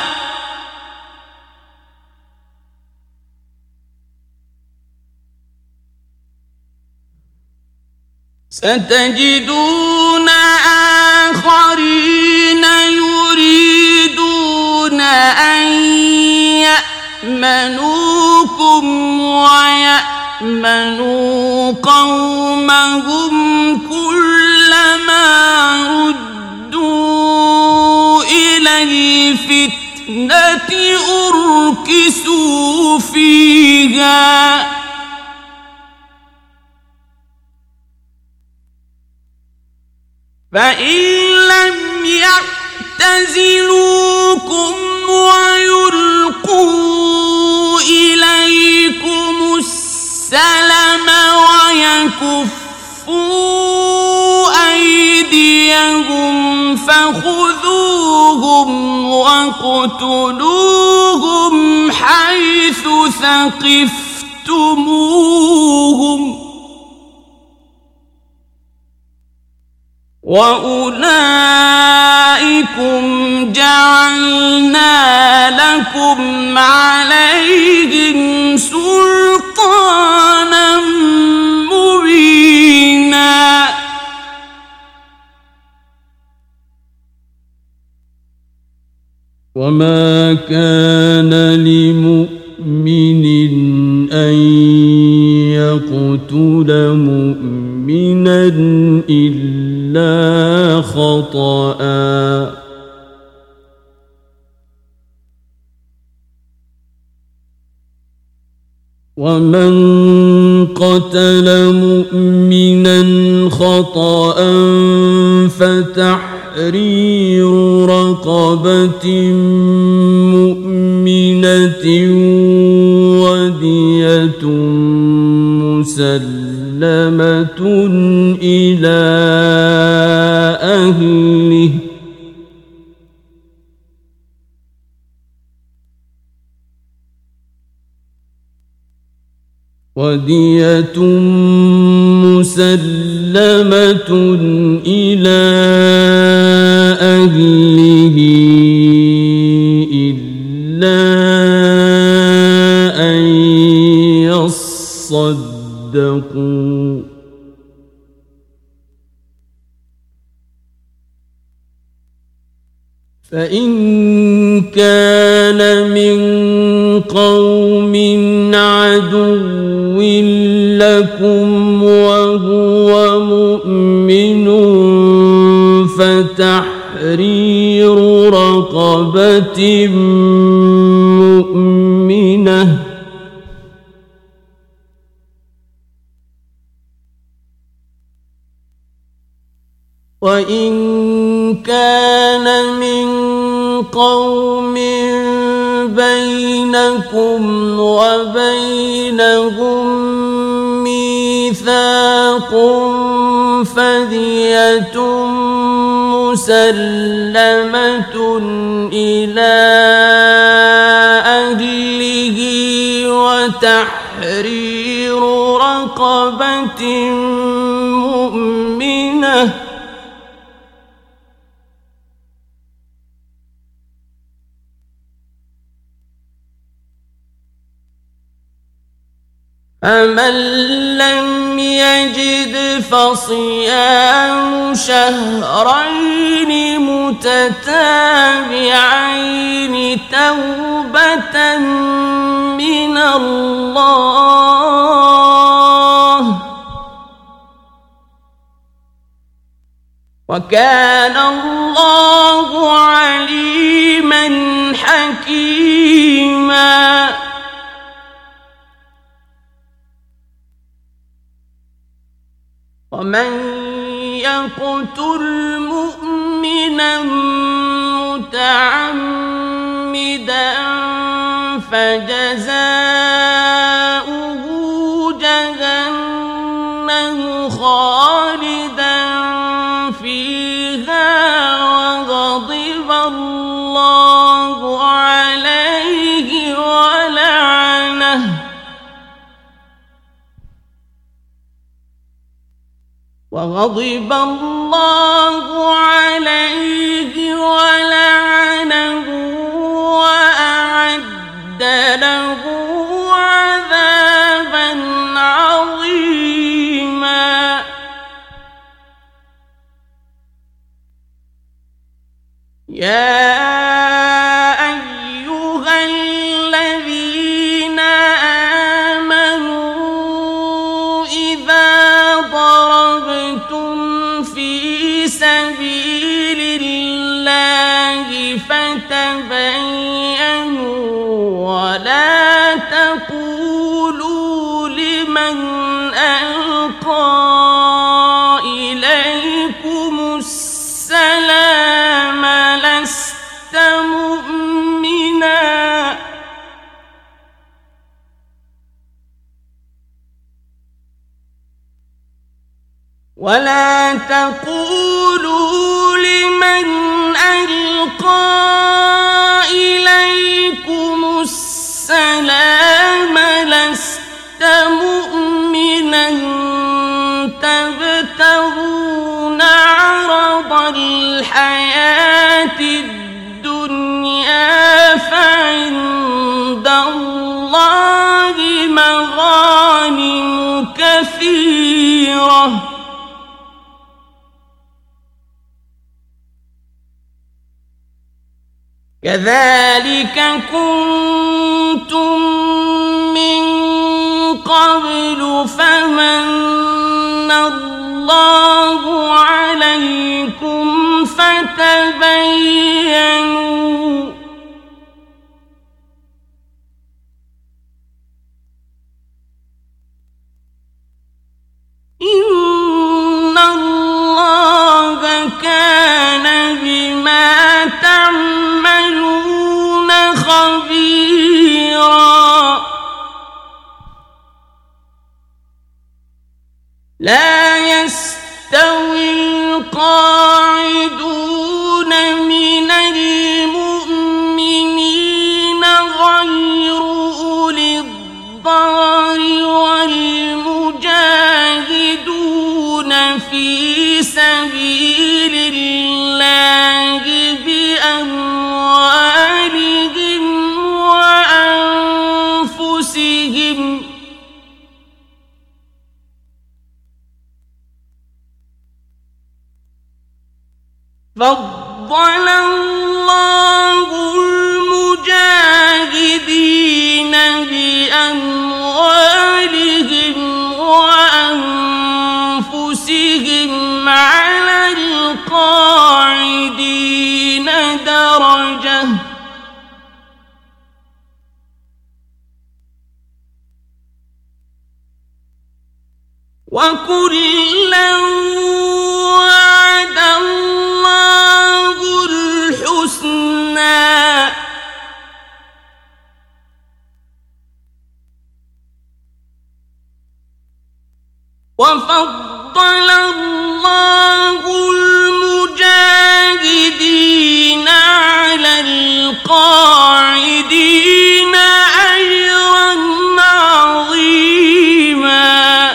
ستجدون آخرين يريدون أن يأمنوكم ويأمنوا قومهم كلما ردوا إلى الفتنة أركسوا فيها فإن لم يعتزلوكم ويلقوا إليكم السلم ويكفوا أيديهم فخذوهم واقتلوهم حيث ثقفتموهم وأولئكم جعلنا لكم عليهم سلطانا مبينا وما كان لمؤمن أن يقتل مؤمنا إلا خطأ ومن قتل مؤمنا خطأ فتحرير رقبة مؤمنة ودية مسلمة إلى أهله ودية مسلمة إلى أهله إلا أن يصدقوا فإن كان من قوم عدو لكم وهو مؤمن فتحرير رقبة مؤمنة وإن كان من قوم بينكم وبينهم ميثاق فدية مسلمة إلى أهله وتحرير رقبة مؤمنة فمن لم يجد فصيام شهرين متتابعين توبة من الله وكان الله عليما حكيما. ومن يقتل مؤمنا متعمدا فجزاؤه جهنم خالدا فيها وغضب الله عليه ولعنه وغضب الله عليه ولعنه وأعد له عذابا عظيما. يا أيها الذين آمنوا إذا ضربتم في سبيل الله فتبينوا ولا تقولوا لمن ألقى إليكم السلام لست مؤمنا ولا تقولوا لمن ألقى إليكم السلام لست مؤمنا تبتغون عرض الحياة الدنيا فعند الله مغانم كثيرة كذلك كنتم من قبل فمن الله عليكم فتبينوا إن الله كان بما تعملون خبيرا. لا يستوي القاعدون من المؤمنين غير أولي الضرر والمجاهدون في سبيل الله بأموالهم وأنفسهم فضل الله المجاهدين بأموالهم وأنفسهم على القاعدين درجة وكلا وعد الله الحسنى وفضل الله المجاهدين على القاعدين أجرا عظيما.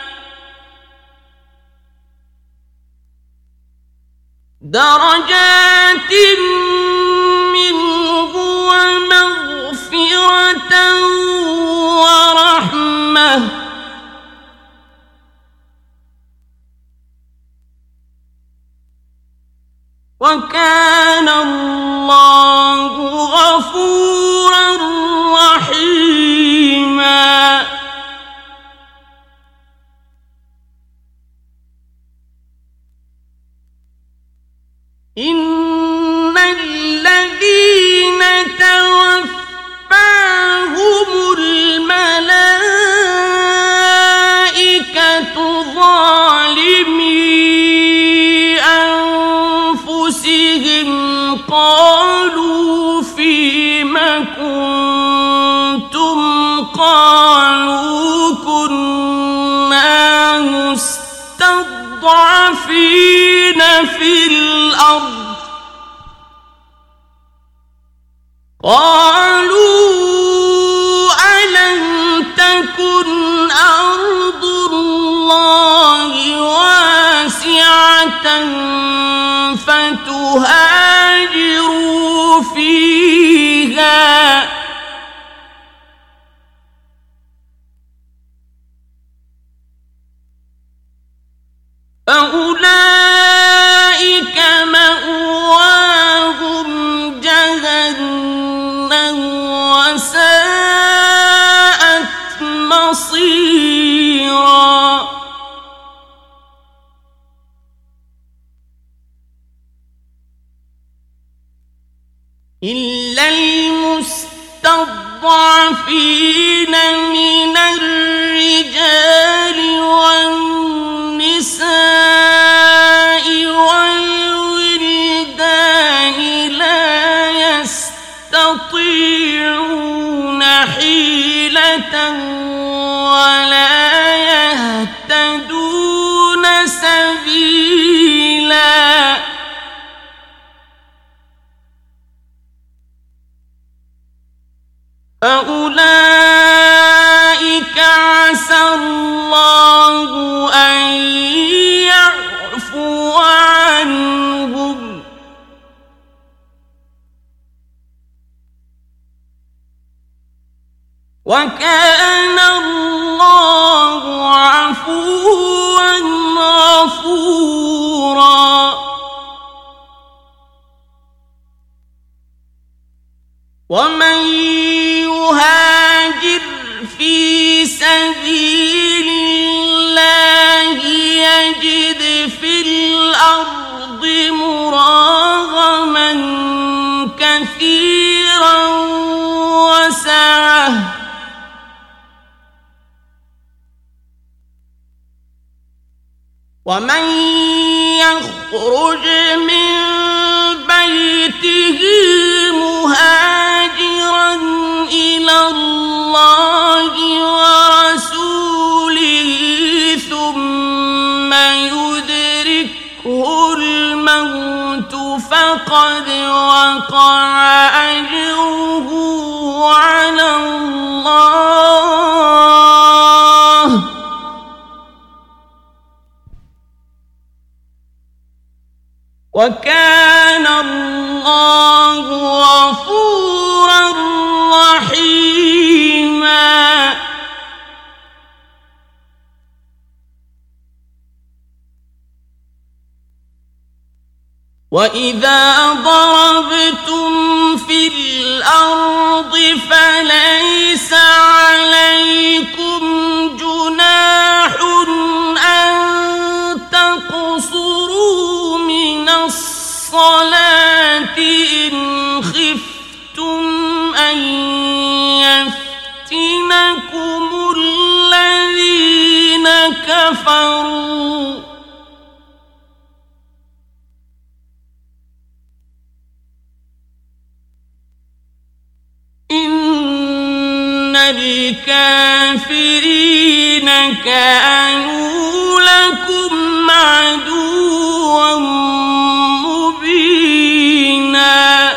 درجات منه ومغفرة ورحمة وكان الله غفورا رحيما. إن الذين توفاهم الملائكة ظالمي أنفسهم قالوا فيم كنتم قالوا كنا مستضعفين في الأرض قالوا ألم تكن أرض الله واسعة فتهاجروا فيها فأولئك مأواهم جهنم وساءت مصيرا. إلا المستضعفين من الرجال والنساء والولدان لا يستطيعون حيلة ولا يهتدون سبيلا. فأولئك عسى الله أن يعفو عنهم وكان الله عفوا غفورا. ومن يهاجر في سبيل الله يجد في الأرض مراغما كثيرا وسعة ومن يخرج من بيته مهاجرا إلى الله ورسوله ثم يدركه الموت فقد وقع أجره على الله وكان الله غفورا رحيما. وإذا ضربتم في الأرض فليس عليكم جناح أن تقصروا من الصلاة إن خفتم أن يفتنكم الذين كفروا إن الكافرين كانوا لكم عدوا مبينا.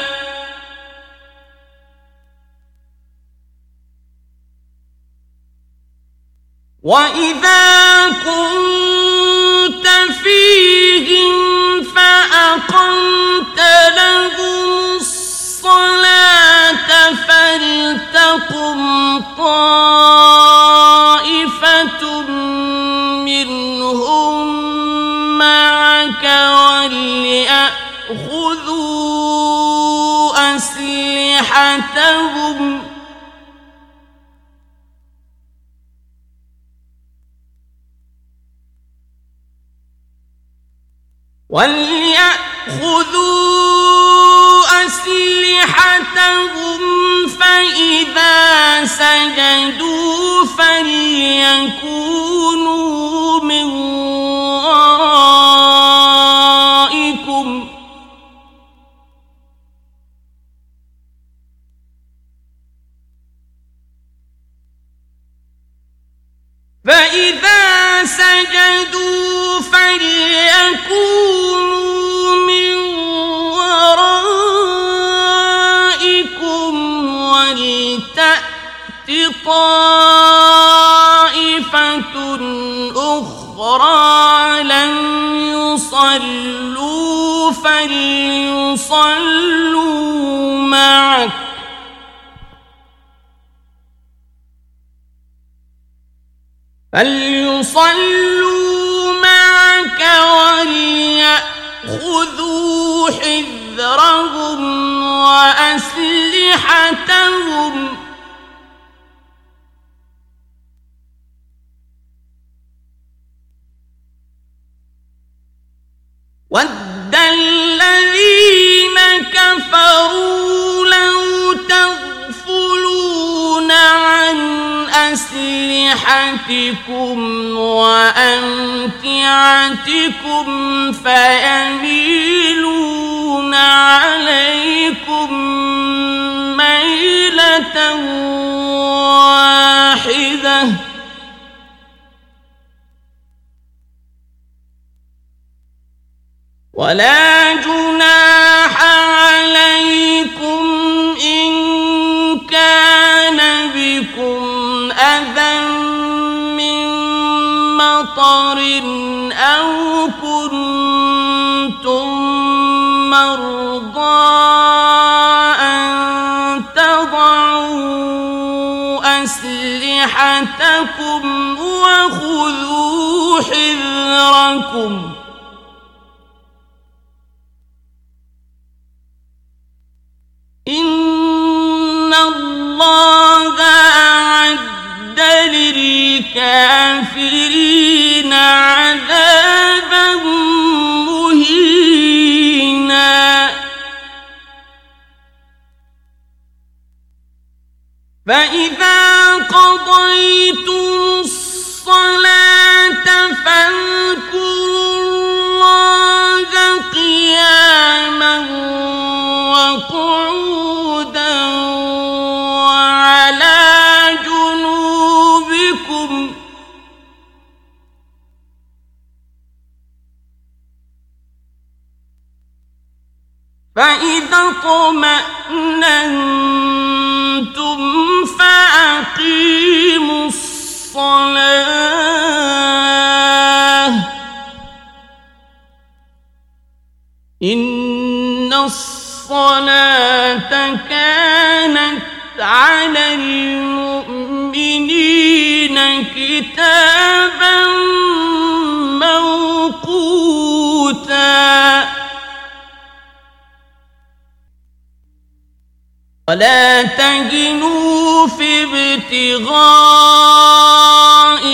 وإذا كنت فيهم فأقمت لهم الصلاة فلتقم طائفة منهم معك وليأخذوا ليأخذوا أسلحتهم وليأخذوا أسلحتهم فإذا سجدوا فليكونوا من ورائكم فإذا سجدوا فليكونوا من ورائكم ولتأت طائفة أخرى لم يصلوا فليصلوا معك فليصلوا معك وليأخذوا حذرهم وأسلحتهم وَدَّ الَّذِينَ كَفَرُوا لَوْ تَغْفُلُونَ عَنْ أَسْلِحَتِكُمْ وَأَمْتِعَتِكُمْ فَيَمِيلُونَ عَلَيْكُمْ مَيْلَةً واحدة ولا جناح عليكم إن كان بكم أذى من مطر أو كنتم مرضى أن تضعوا أسلحتكم وخذوا حذركم إن الله أعد للكافرين عذابا مهينا فإذا قضيتم الصلاة فاذكروا الله قياما وقعودا وعلى جنوبكم فإذا اطمأننتم فأقيموا الصلاة إن الصلاة كانت على المؤمنين كتابا موقوتا ولا تهنوا في ابتغاء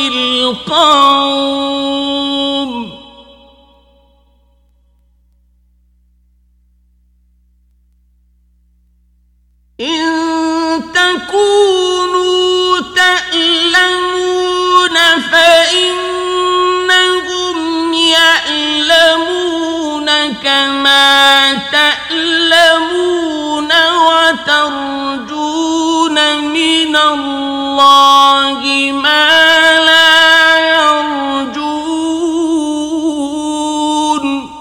القوم إن تكونوا تألمون فإنهم يألمون كما تألمون وترجون من الله ما لا يرجون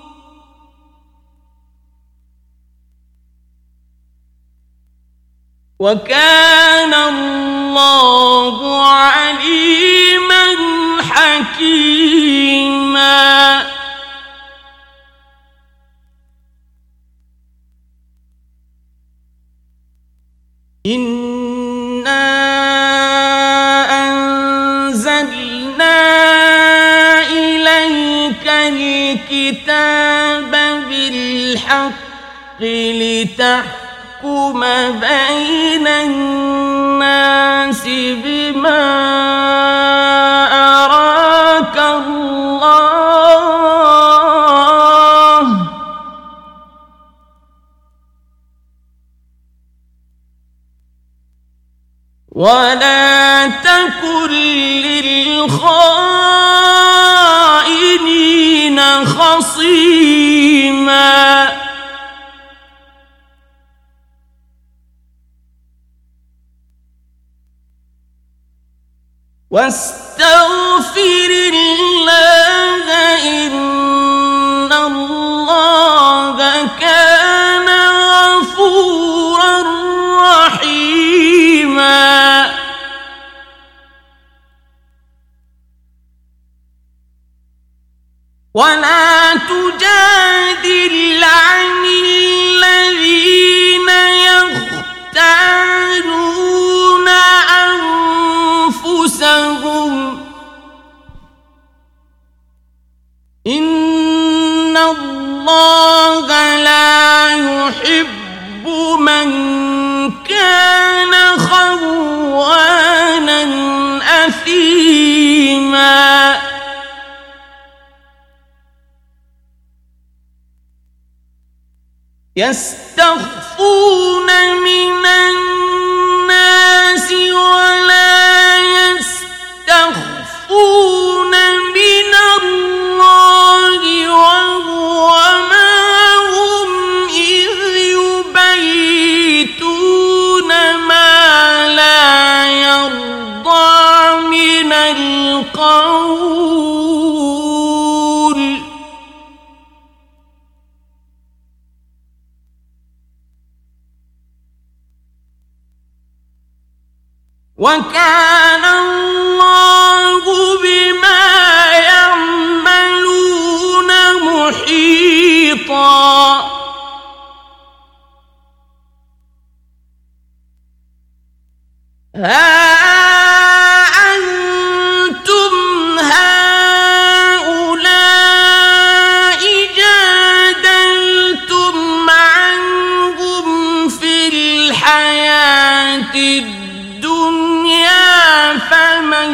وكان الله عليما حكيما إنا أنزلنا إليك الكتاب بالحق بالحق لتحكم بين الناس بما أراك الله ولا تكن للخائنين خصيما واستغفر الله إن الله كان غفورا رحيما ولا تجادل عن الذين يختانون أنفسهم إن الله لا يحب من كان خوانا أثيما يستخفون من الناس ولا يستخفون من الله وهو معهم إذ يبيتون ما لا يرضى من القول وكان الله بما يعملون محيطا ها أنتم هؤلاء جادلتم عنهم في الحياة الدنيا فمن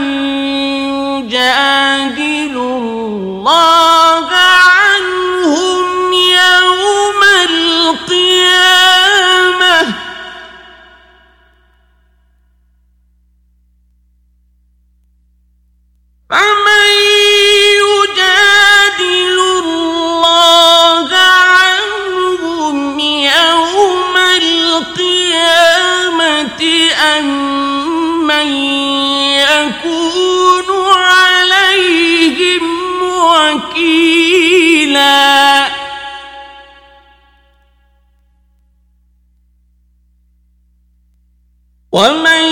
يجادل الله عنهم يوم القيامة فمن يجادل الله عنهم يوم القيامة أم من يكون عليهم وكيلا ومن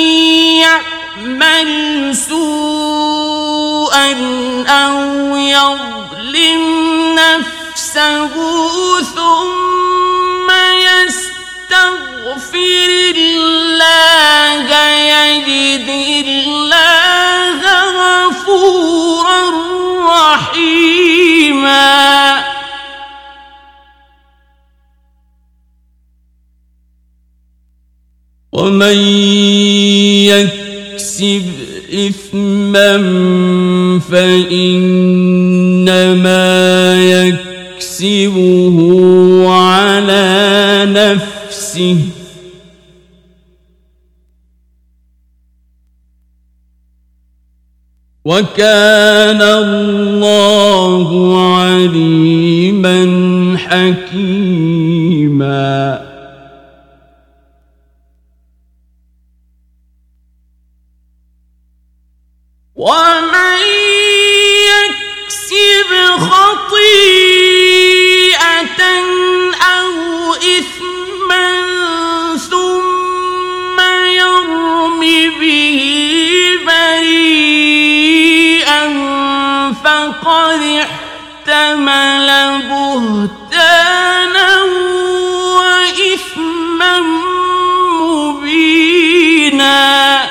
يعمل سوءا أو يظلم نفسه ثم يستغفر الله يجد الله غفورا رحيما ومن يكسب إثما فإنما يكسبه على نفسه وكان الله عليما حكيما ومن يكسب خطيئة أو إثما ثم يرم به بريئا فقد احتمل بهتانا وإثما مبينا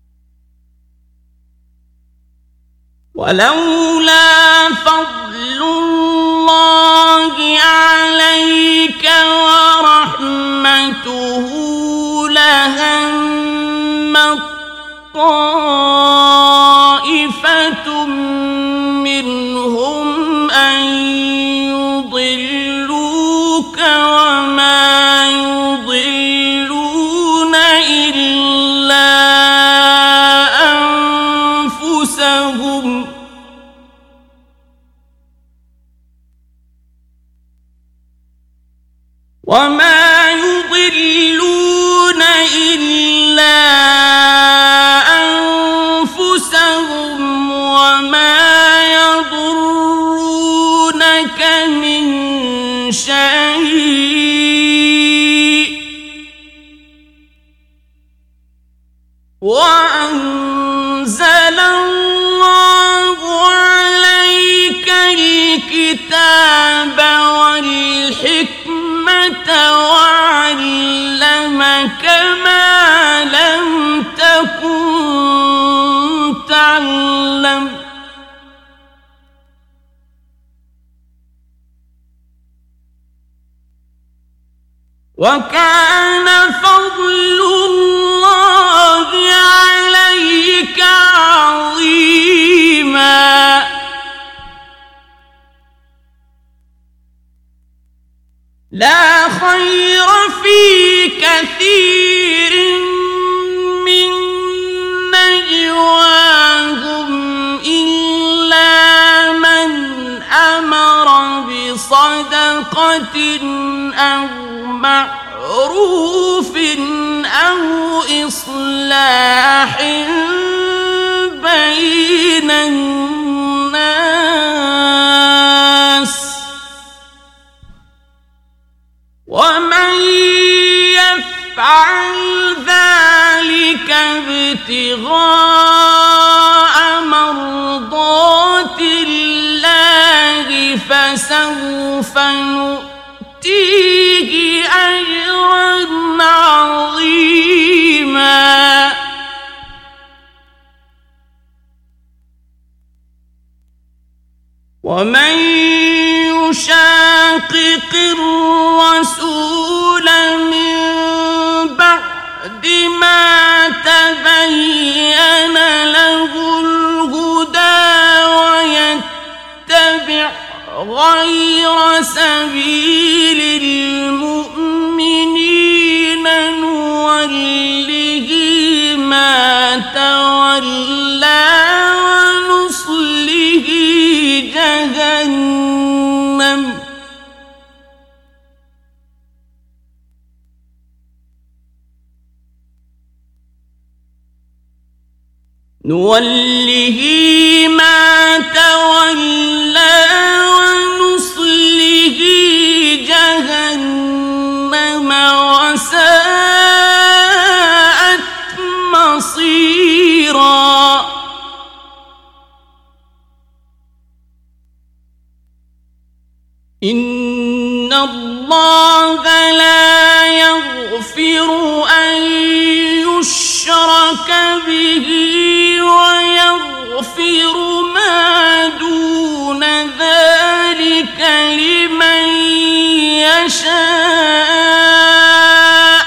ولولا فضل أن يضلوك وما يضلون إلا أنفسهم وما يضلون إلا أنفسهم وما يضرونك من شيء وأنزل الله عليك الكتاب والحكمة وعلمك ما لم تكن تعلم وكان فضل الله عليك عظيما لا خير في كثير من نجواهم إلا من أمر بصدقة أو معروف أو إصلاح بين الناس ومن يفعل ذلك ابتغاء مرضات الله فسوف نؤتيه أجرا عظيما ومن يشاقق الرسول من بعد ما تبين له الهدى ويتبع غير سبيل المؤمنين نوله ما تولى ونصله جهنم نوله ما تولى ونصله جهنم وساءت مصيرا إن الله لا يغفر أن يشرك به ويغفر ما دون ذلك لمن يشاء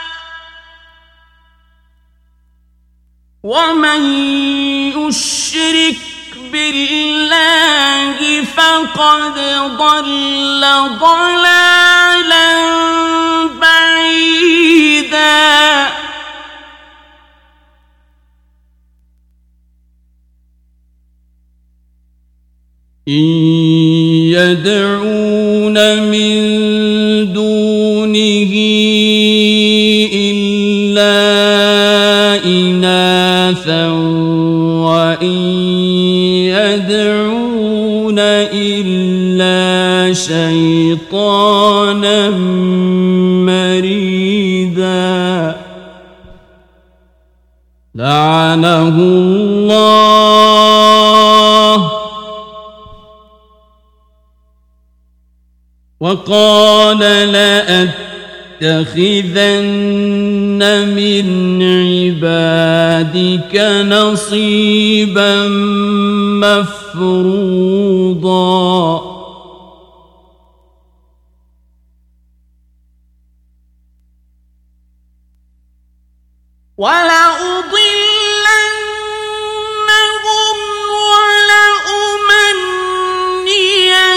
ومن يشرك بالله فقد ضل ضلالا بعيدا إن يدعون من دونه إلا إناثا وإن يدعون إلا شيطانا مريدا لعنه الله وقال لأتخذن من عبادك نصيبا مفروضا ولأضلنهم ولأمنينهم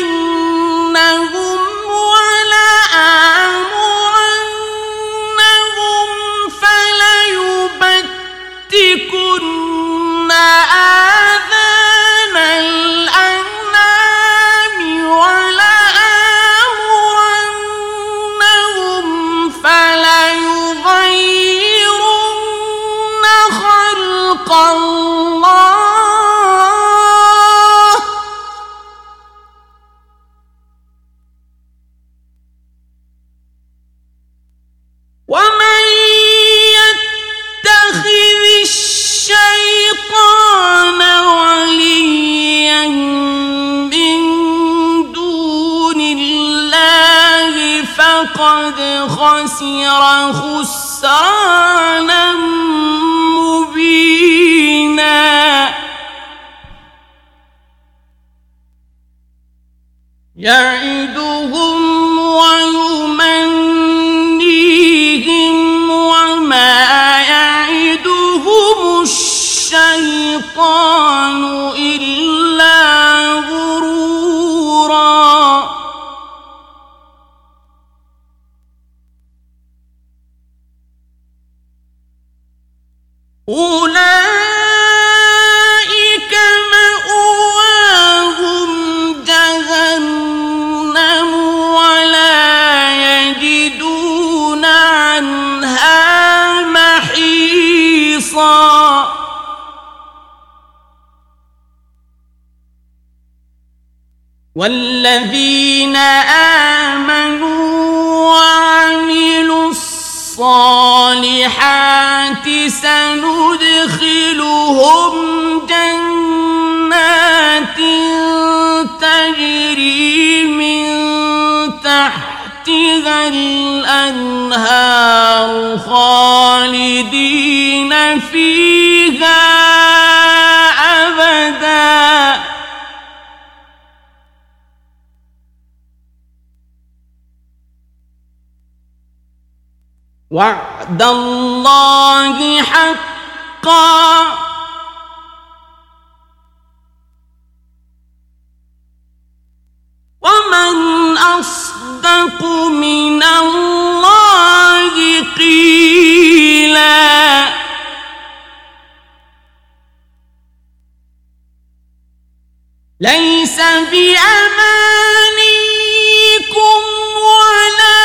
فقد خسر خسرانا مبينا يعدهم ويمنيهم وما يعدهم الشيطان إلا غرورا أولئك مأواهم جهنم ولا يجدون عنها محيصا والذين آمنوا وعملوا الصالحات سندخلهم جنات تجري من تحتها الأنهار خالدين فيها أبدا وعد الله حقا ومن أصدق من الله قيلا ليس بأمانيكم ولا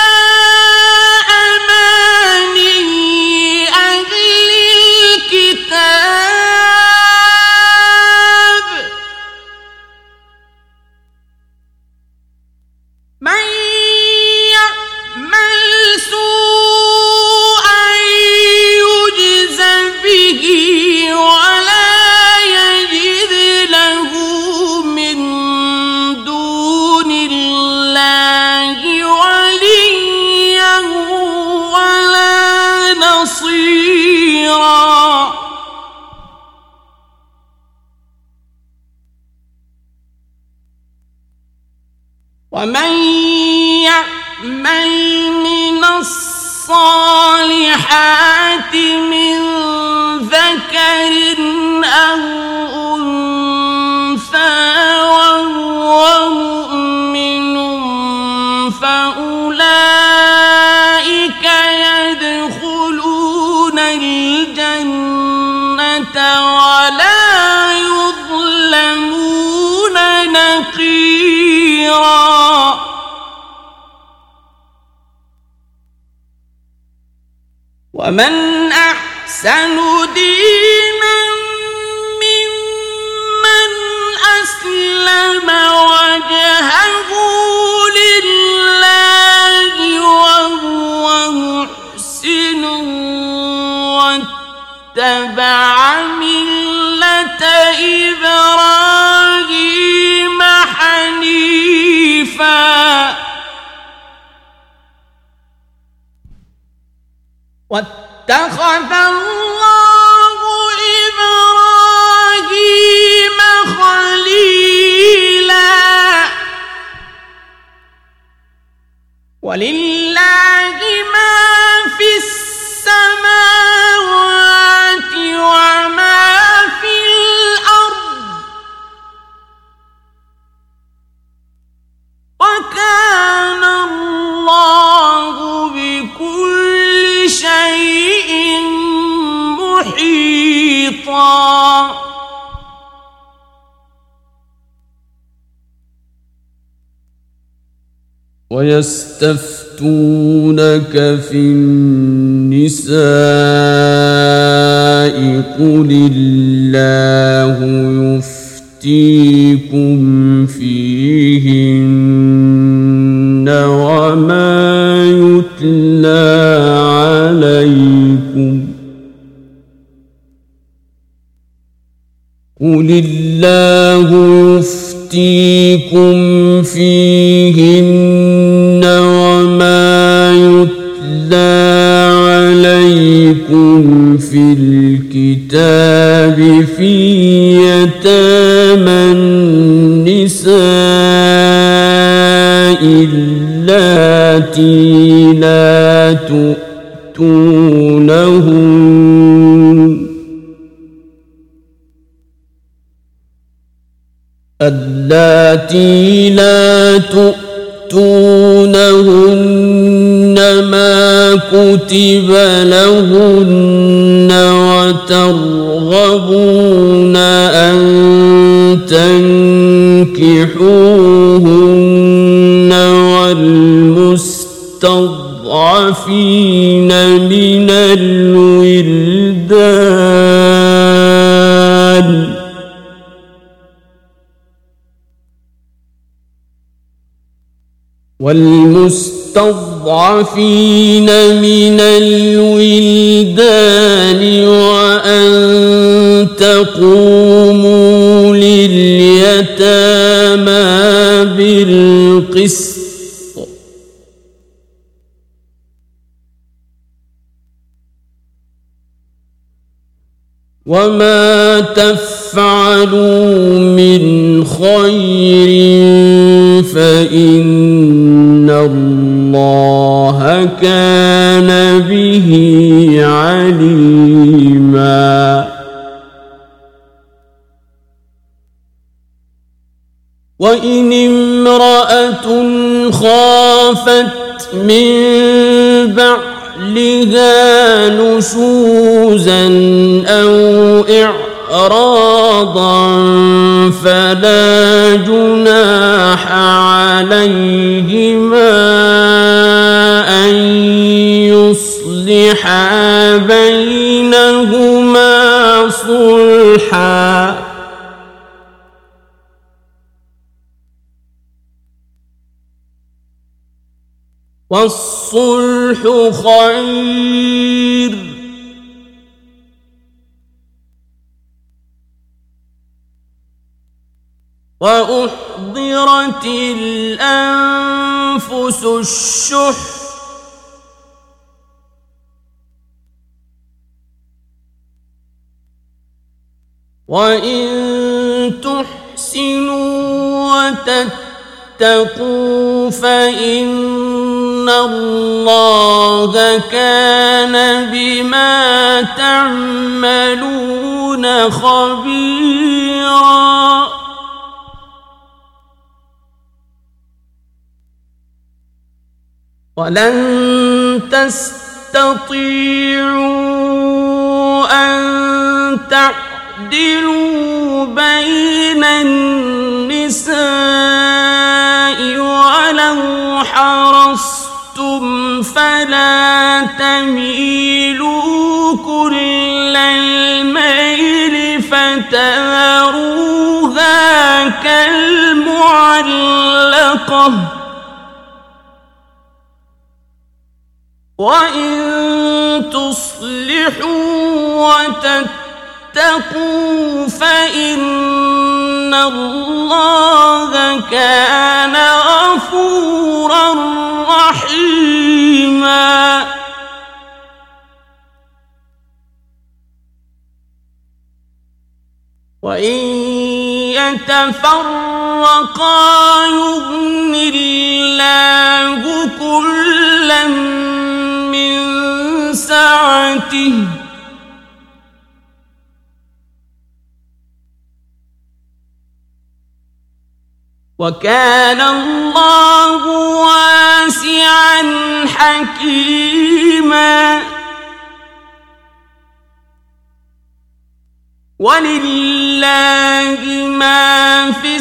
ومن يعمل من الصالحات من ذكر أو أنثى وهو مؤمن فأولئك يدخلون الجنة ولا يظلمون نقيرا ومن أحسن دينا ممن أسلم وجهه لله وهو محسن واتبع ملة إبراهيم حنيفا واتخذ الله إبراهيم خليلا ولله ما في السماوات وما في الأرض وكان الله بكل شيء محيطا ويستفتونك في النساء قل الله يفتيكم فيهن وما يتلى عليكم قل الله يفتيكم فيهن وما يتلى عليكم في الكتاب في يتامى النساء اللاتي لا تؤتونهن اللاتي لا تؤتونهن ما كتب لهن وترغبون أن تنكحوهن والمستضعفين من الولدان والمستضعفين من الولدان وأن تقوموا لليتامى بالقسط وما تفعلوا من خير فإن الله كان به عليما وإن امرأة خافت من بعلها نشوزا أو إعراضا فلا جناح عليهما أن يصلحا بينهما صلحا والصلح خير وأحضرت الأنفس الشح وإن تحسنوا وتتقوا فإن الله كان بما تعملون خبيرا ولن تستطيعوا أن تعدلوا بين النساء ولو حرصتم فلا تميلوا كل الميل فتذروها كالمعلقة وإن تصلحوا وتتقوا فإن الله كان غفورا رحيما وإن يتفرقا يغن الله كلا من سعته وكان الله واسعا حكيما ولله ما في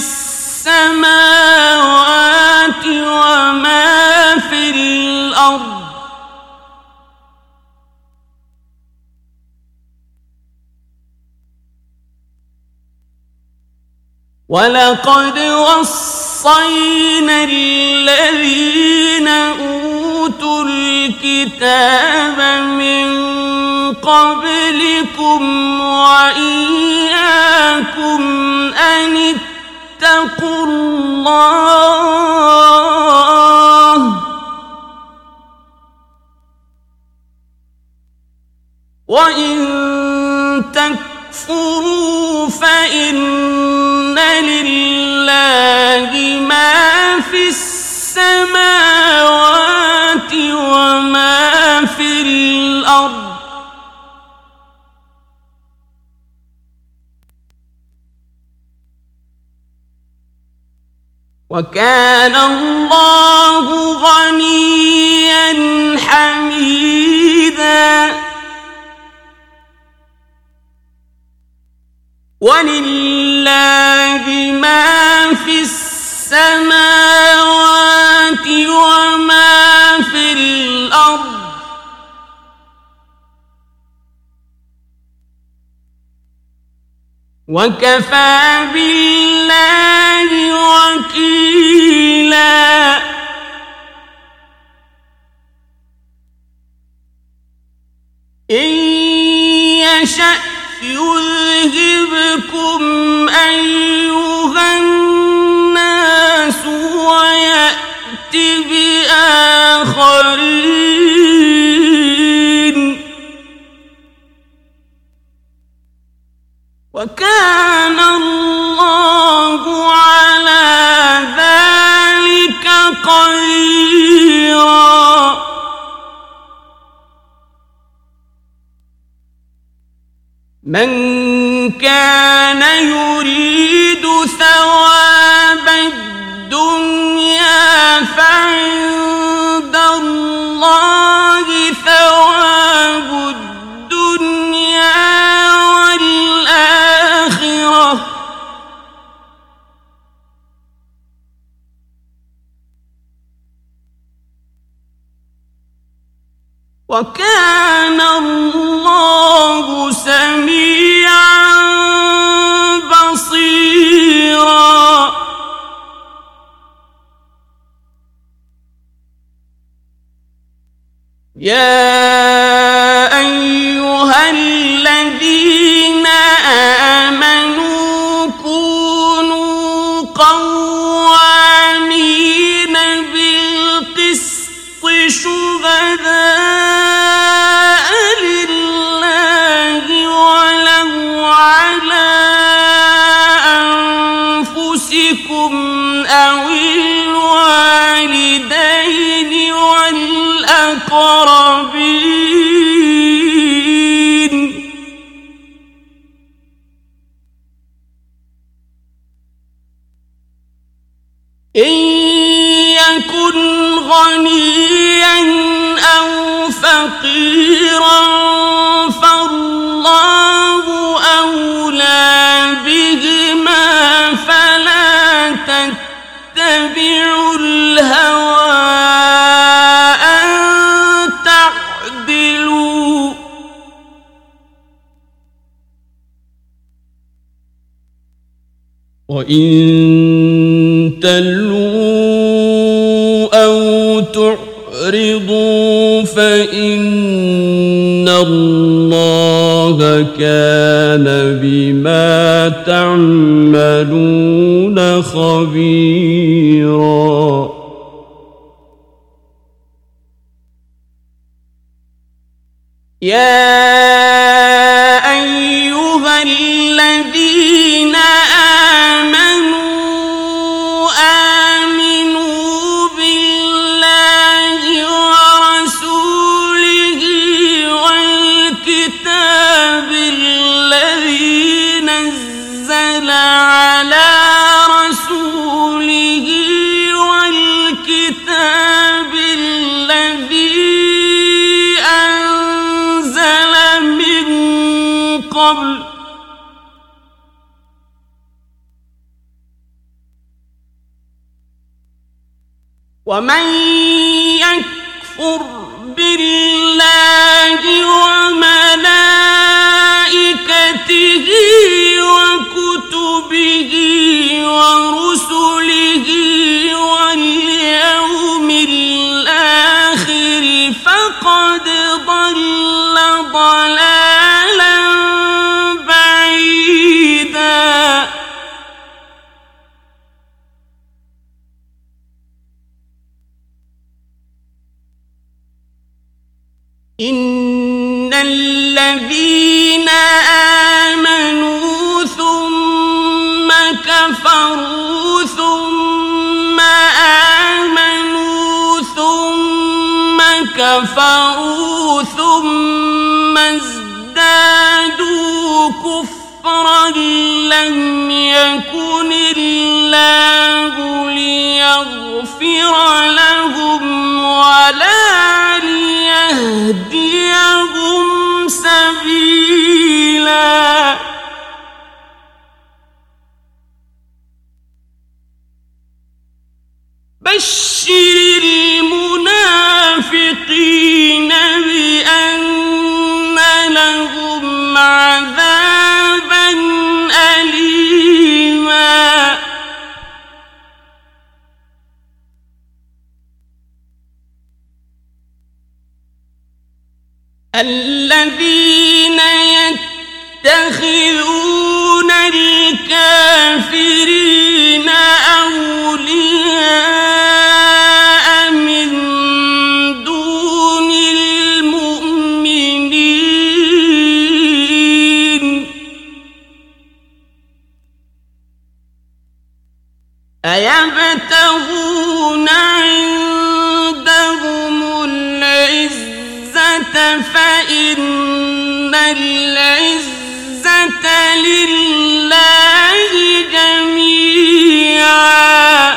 السماوات وما في الأرض ولقد وصينا الذين أوتوا الكتاب من قبلكم وإياكم أن اتقوا الله وإن تكفروا فإن لله ما في السماوات وما في الأرض وكان الله غنيا حميدا ولله ما في السماوات وما في الأرض وكفى بالله وكيلا إن يشأ يذهبكم أيها الناس ويأت بآخرين وكان الله على ذلك قديرا من كان يريد ثواب الدنيا فعند الله ثواب الدنيا والآخرة وكان الله سميعا بصيرا يا أيها الذين آمنوا كونوا قوامين بالقسط شهداء لله ولو على أنفسكم أو الوالدين والأقربين إن يكن غنيا أو فقيرا فالله أولى بهما فلا تتبعوا الهوى أن تعدلوا وإن تلووا أو تعرضوا فإن الله كان بما تعملون خبيرا يا أيها الذين آمنوا آمنوا بالله ورسوله والكتاب الذي نزل على رسوله والكتاب الذي أنزل من قبل ومن يكفر بالله وملائكته وكتبه ورسله واليوم الآخر فقد ضل ضلالا بعيدا الذين آمنوا ثم كفروا ثم آمنوا ثم كفروا ثم ازدادوا كفرا لم يكن الله ليغفر لهم ولا ليهديهم سبيلا بشر المنافقين بأن لهم عذابا أليما الذين يتخذون الكافرين أولياء من دون المؤمنين أيبتغون عندهم العزة فإن العزة لله جميعا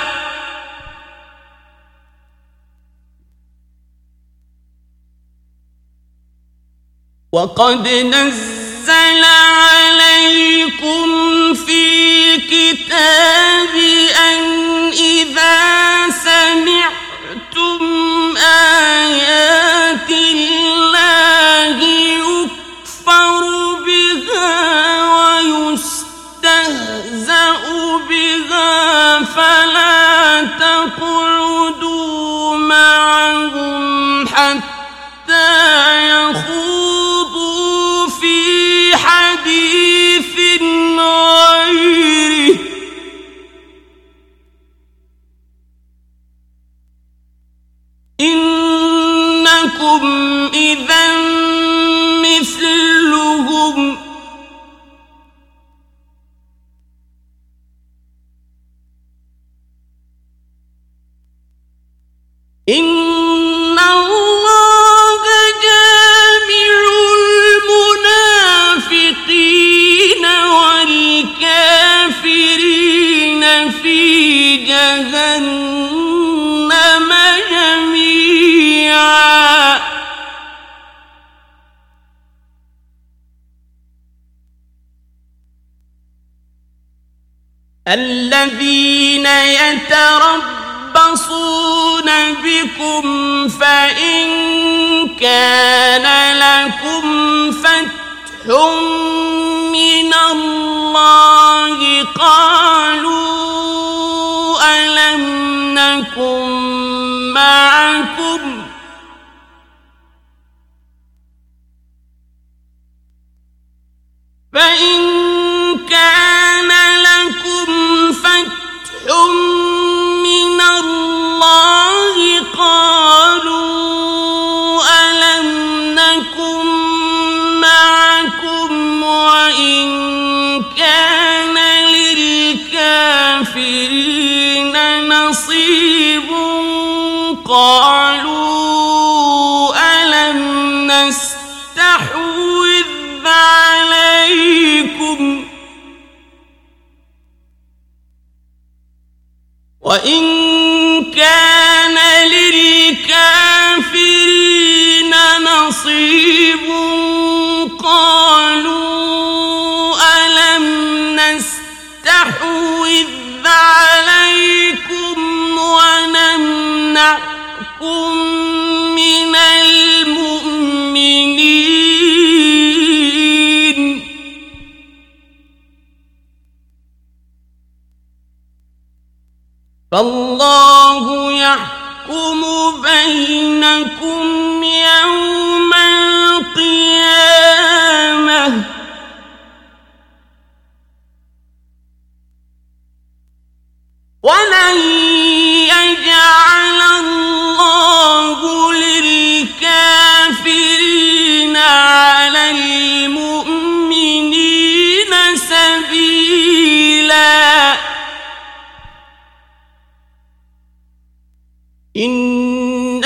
وقد نزل عليكم في الكتاب أن إذا سمعتم آيات الله يكفر بها ويستهزأ بها فلا تقعدوا معهم حتى يخوضوا في حديث غيره إنكم إذا مثلهم إن الله جامع المنافقين والكافرين في جهنم جميعا الذين يتربصون بكم فإن كان لكم فتح من الله قالوا ألم نكن معكم فإن كان لكم فتح من الله قالوا ألم نكن معكم وإن كان للكافرين نصيب قالوا ألم نستحوذ عليكم وإن كان للكافرين نصيب قالوا ألم نستحوذ عليكم ونمنعكم من المؤمنين فالله يحكم بينكم يوم القيامة ولن يجعل الله للكافرين على إن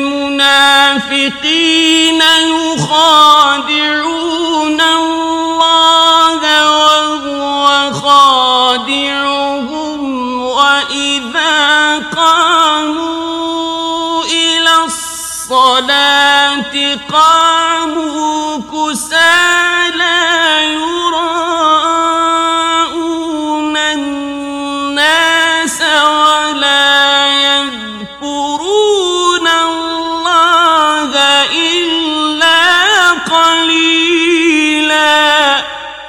المنافقين يخادعون الله وهو خادعهم وإذا قاموا إلى الصلاة قاموا كسالى يراءون الناس ولا يذكرون الله إلا قليلا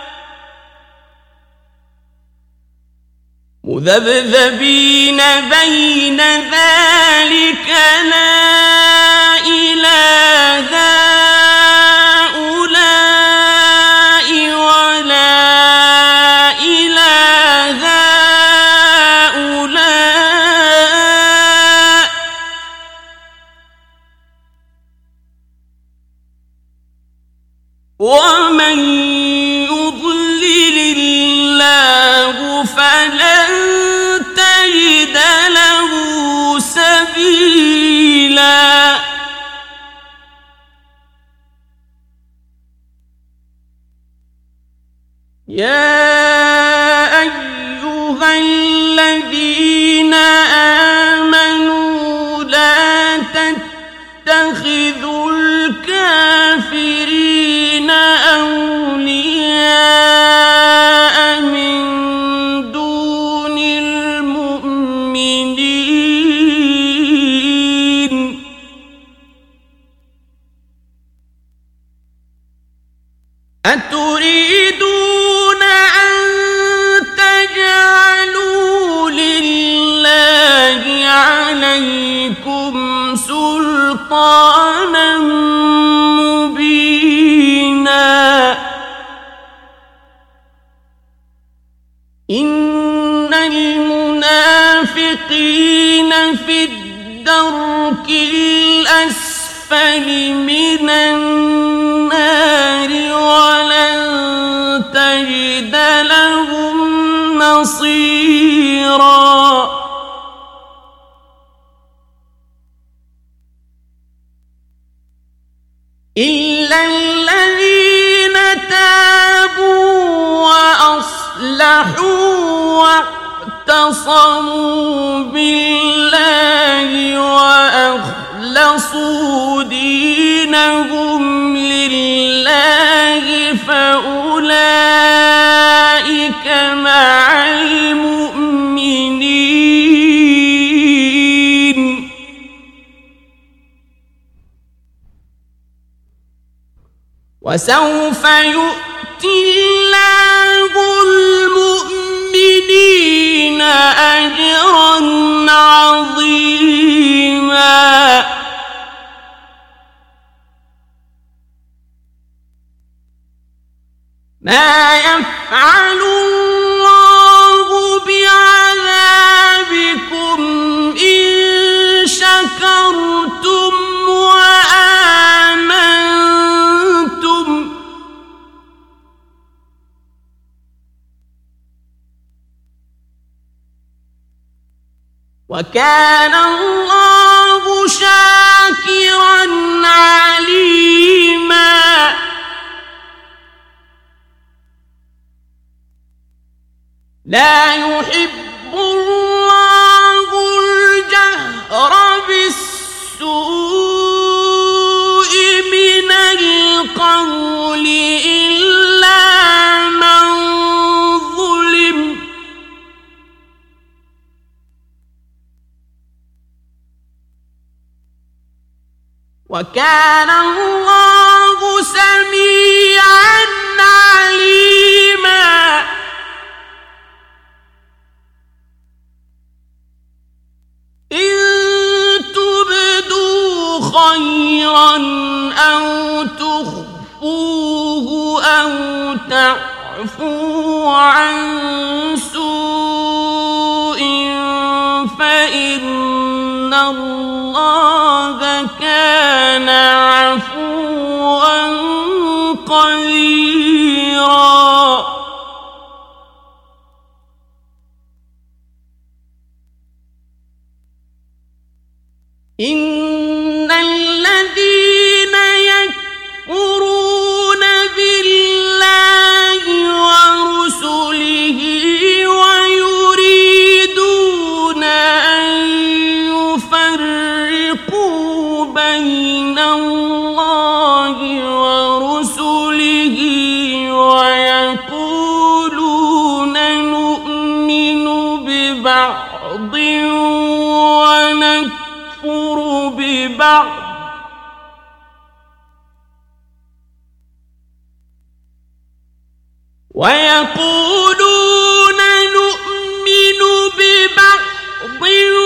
مذبذبين بين ذلك لا إلى هؤلاء ولا إلى هؤلاء ومن يضلل الله فلن تجد له سبيلا يا أيها الذين آمنوا لا تتخذوا الكافرين أولياء من دون المؤمنين أتريدون أن تجعلوا لله عليكم سلطانا مبينا إن المنافقين في الدرك الأسفل من النار ولن تجد لهم نصيرا إلا الذين تابوا وأصلحوا واعتصموا بالله وأخلصوا دينهم لله فأولئك مع المؤمنين وسوف يؤتي الله المؤمنين أجرا عظيما ما يفعل الله بعذابكم إن شكرتم وآمنتم وكان الله شاكرا عليما لا يحب الله الجهر بالسوء من القول إلا من ظلم وكان الله سميعا عليما إن تبدوا خيرا أو تخفوه أو تعفوا عن سوء فإن الله كان عفوا قديرا إن الذين يكفرون بالله ورسله ويريدون أن يفرقوا بين الله ورسله ويقولون نؤمن ببعض ونكفر ببعض ويقولون نؤمن ببعض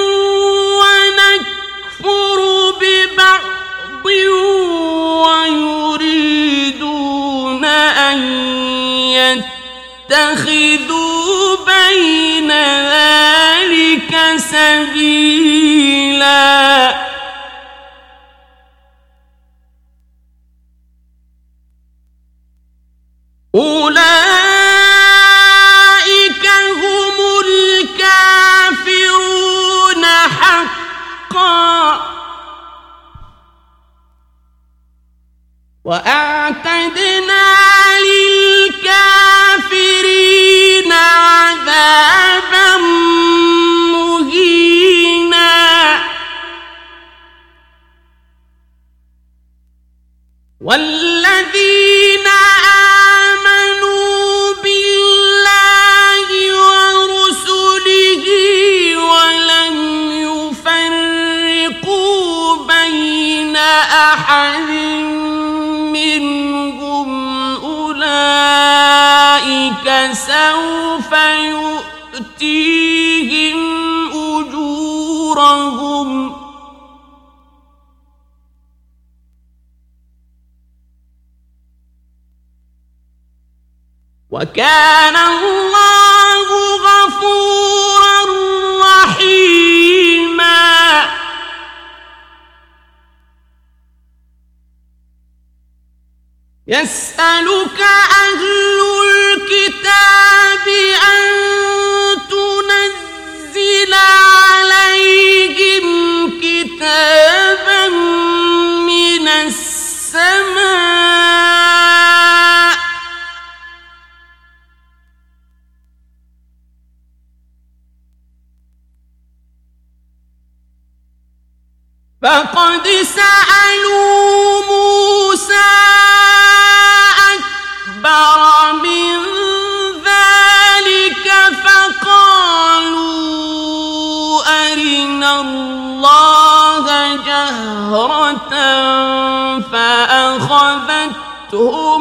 ونكفر ببعض ويريدون أن يتخذوا بين ذلك سبيلا أولئك هم الكافرون حقا وأعتدنا للكافرين عذابا مهينا والذين آمنوا بالله ورسله ولم يفرقوا بين أحد منهم أولئك سوف يؤتيهم أجورهم وكان الله غفورا رحيما يسألك أهل الكتاب أن تنزل عليهم كتابا من السماء فقد سألوا موسى أكبر من ذلك فقالوا أرنا الله جهرة فأخذتهم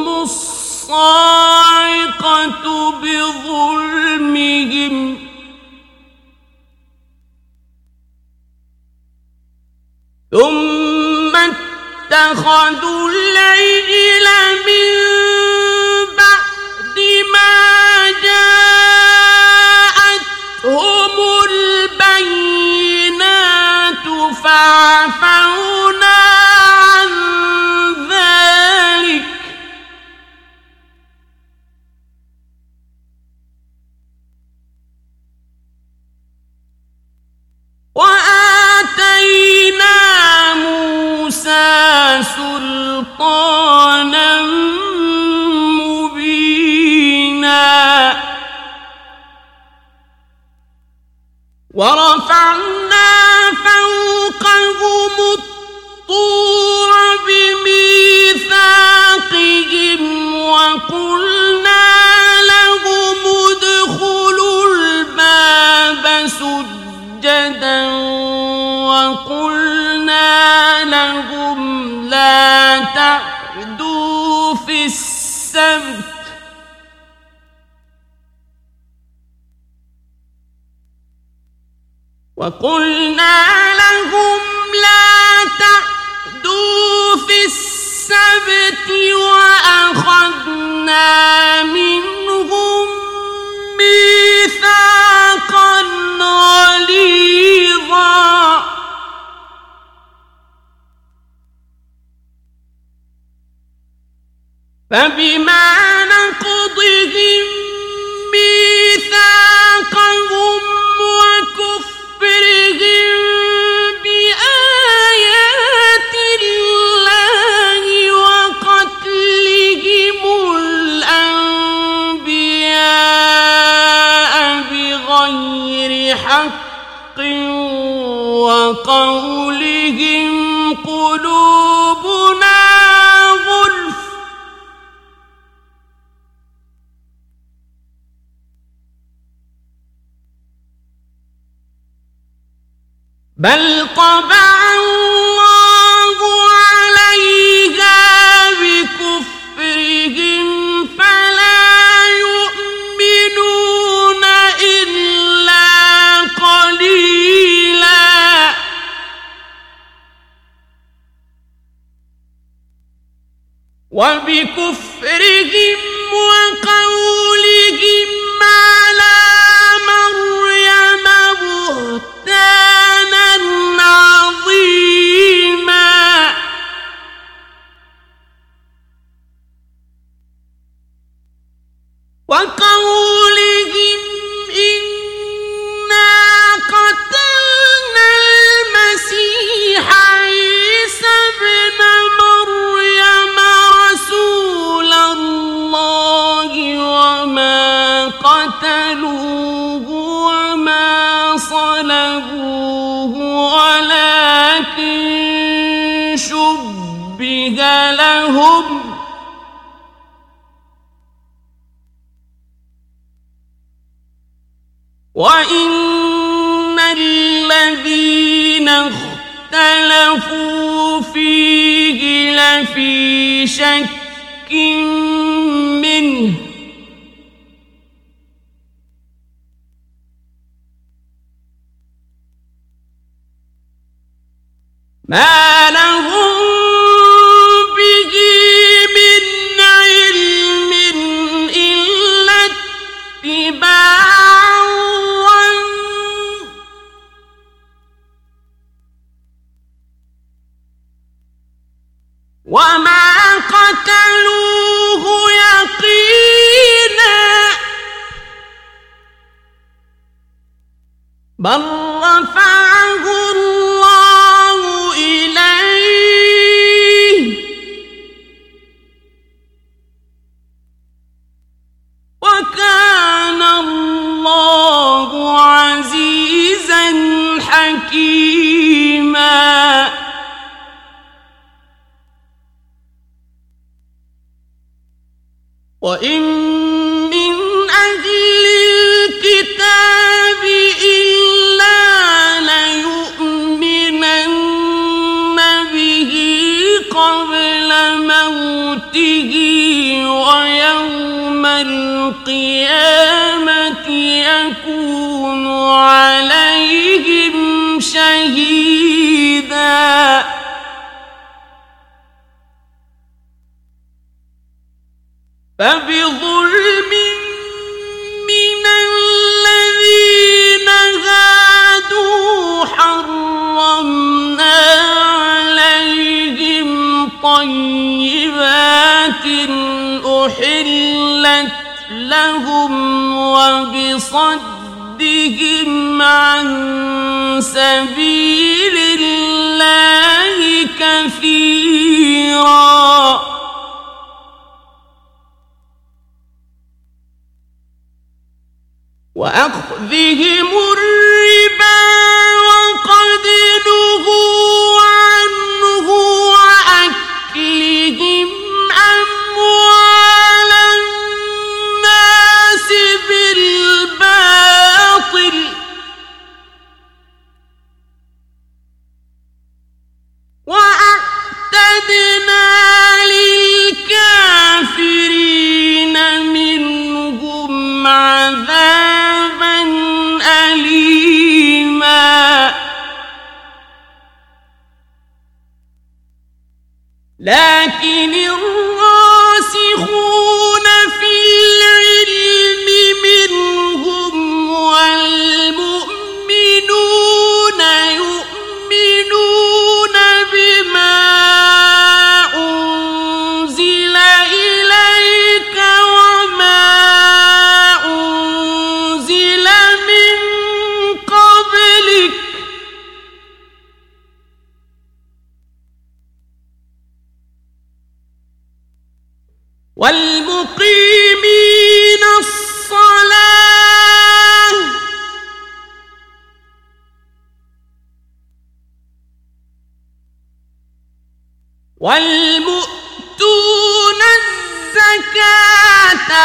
الصاعقة بظلمهم ثم اتخذوا العجل من بعد ما جاءتهم البينات فعفونا عن ذلك وآتينا موسى سلطانا مبينا ورفعنا فوقهم الطور بميثاقهم وقلنا لهم ادخلوا الباب سجدا وقلنا لهم لا تعدوا في السبت وقلنا لهم لا تعدوا في السبت وأخذنا منهم ميثاقا غليظا فبما نقضهم ميثاقهم وكفرهم بآيات وقولهم قلوبنا غلف بل طبع الله عليها بكفرهم فلا يؤمنون إلا قليلا وبكفرهم وقولهم على مريم بهتانا عظيما وقولهم إنا قتلنا المسيح عيسى ابن مريم رسول الله وما قتلوه وما صلبوه ولكن شبه لهم وإن الذين اختلفوا فيه لفي شك منه ما لهم به من علم إلا اتباع الظن وما قتلوه يقينا بل رفعه الله إليه وكان الله عزيزا حكيما وإن من أهل الكتاب إلا ليؤمنن به قبل موته ويوم القيامة يكون عليهم شهيدا فبظلم من الذين هادوا حرمنا عليهم طيبات أحلت لهم وبصدهم عن سبيل الله كثيرا وأخذهم الربا وقد نهوا عنه وأكلهم أموال الناس بالباطل وأعتدنا للكافرين منهم عذابا أليما لكن الراسخون في العلم منهم والمؤمنون يؤمنون بما أنزل إليك وما أنزل من قبلك والمقيمين الصلاة والمؤتون الزكاة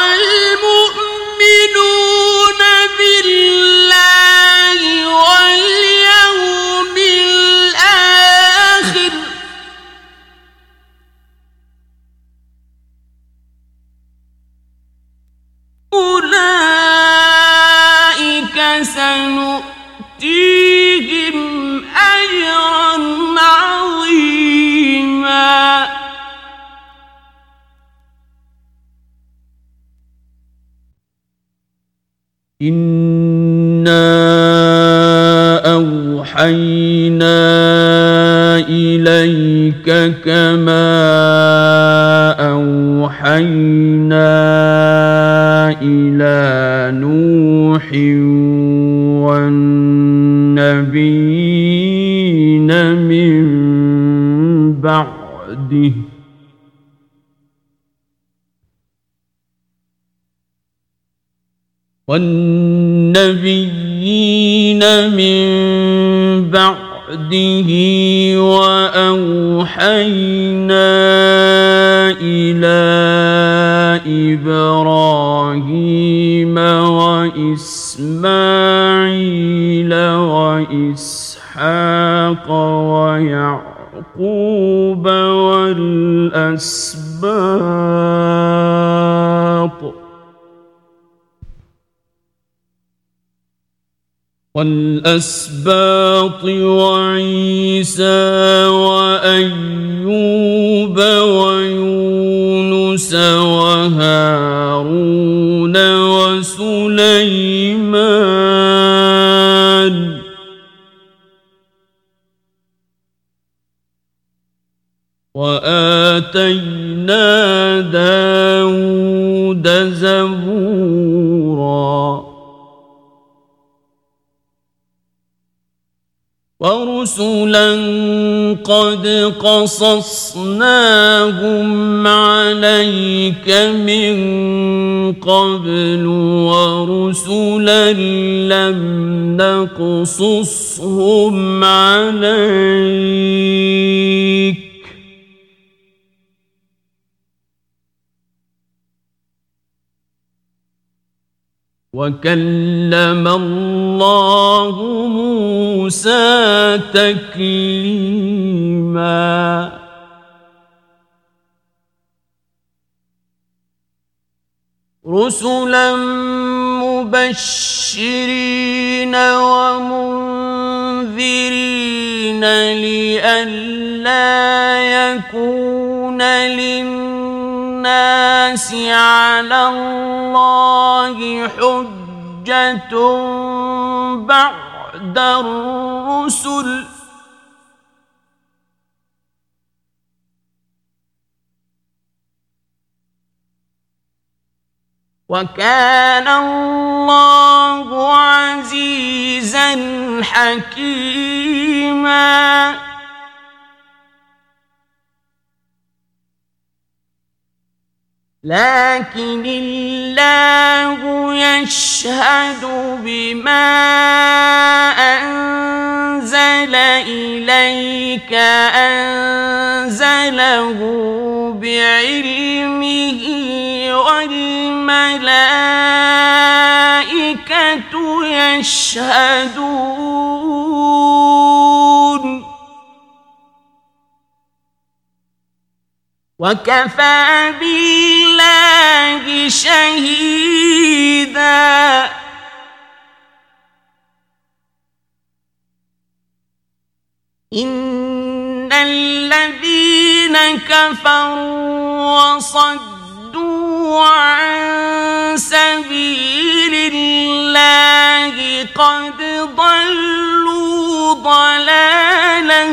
والمؤمنون بالله واليوم الآخر أولئك سنؤتيهم أجرا عظيما إنا أوحينا إليك كما أوحينا إلى نوح والنبيين من بعده والنبيين من بعده وأوحينا إلى إبراهيم وإسماعيل وإسحاق ويعقوب والأسباط والأسباط وعيسى وأيوب ويونس وهارون وسليمان وآتينا داود زبورا ورسلا قد قصصناهم عليك من قبل ورسلا لم نقصصهم عليك وكلم الله موسى تكليما رسلا مبشرين ومنذرين لئلا يكون للناس على الله حجة بعد الرسل وكان الله عزيزا حكيما لكن الله يشهد بما أنزل إليك أنزله بعلمه والملائكة يشهدون وكفى بالله شهيدا إن الذين كفروا وصدوا عن سبيل الله قد ضلوا ضلالا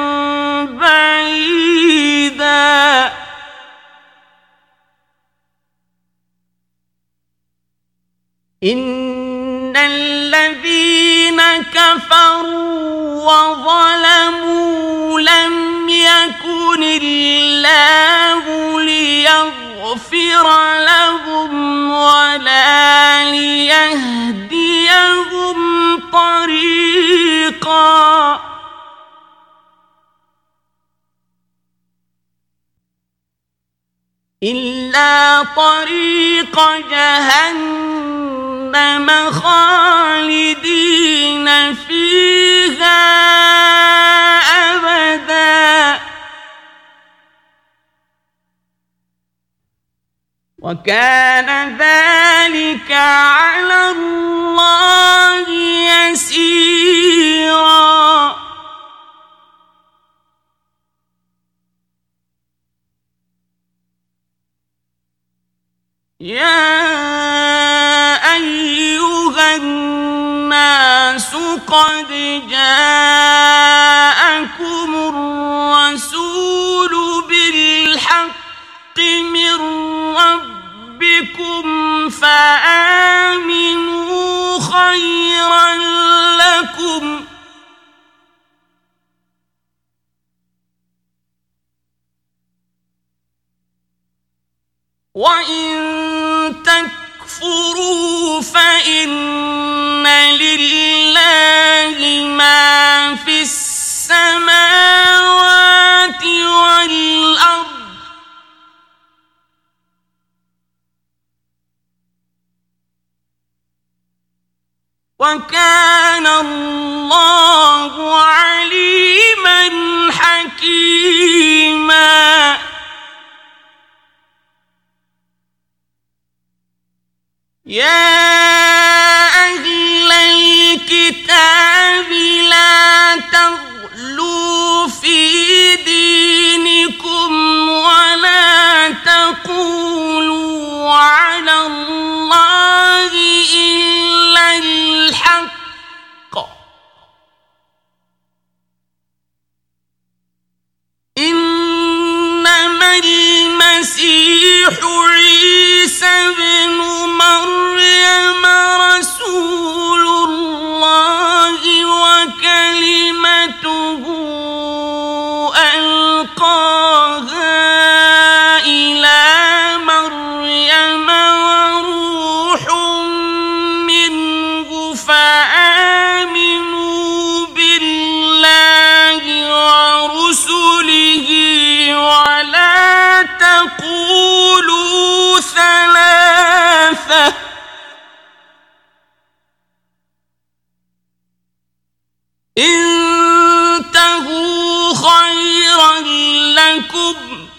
بعيدا إن الذين كفروا وظلموا لم يكن الله ليغفر لهم ولا ليهديهم طريقا إلا طريق جهنم خالدين فيها أبدا وكان ذلك على الله يسيرا. يا أيها الناس قد جاءكم الرسول بالحق من ربكم فآمنوا خيرا لكم وإن تكفروا فإن لله ما في السماوات والأرض وكان الله عليما حكيما. يا أهل الكتاب لا تغلوا في دينكم ولا تقولوا على الله إلا الحق إنما المسيح عيسى بن مريم رسول الله وكلمته ألقاها إلى مريم وروح منه فآمنوا بالله ورسله ولا تقولوا ثلاثة انتهوا خيرا لكم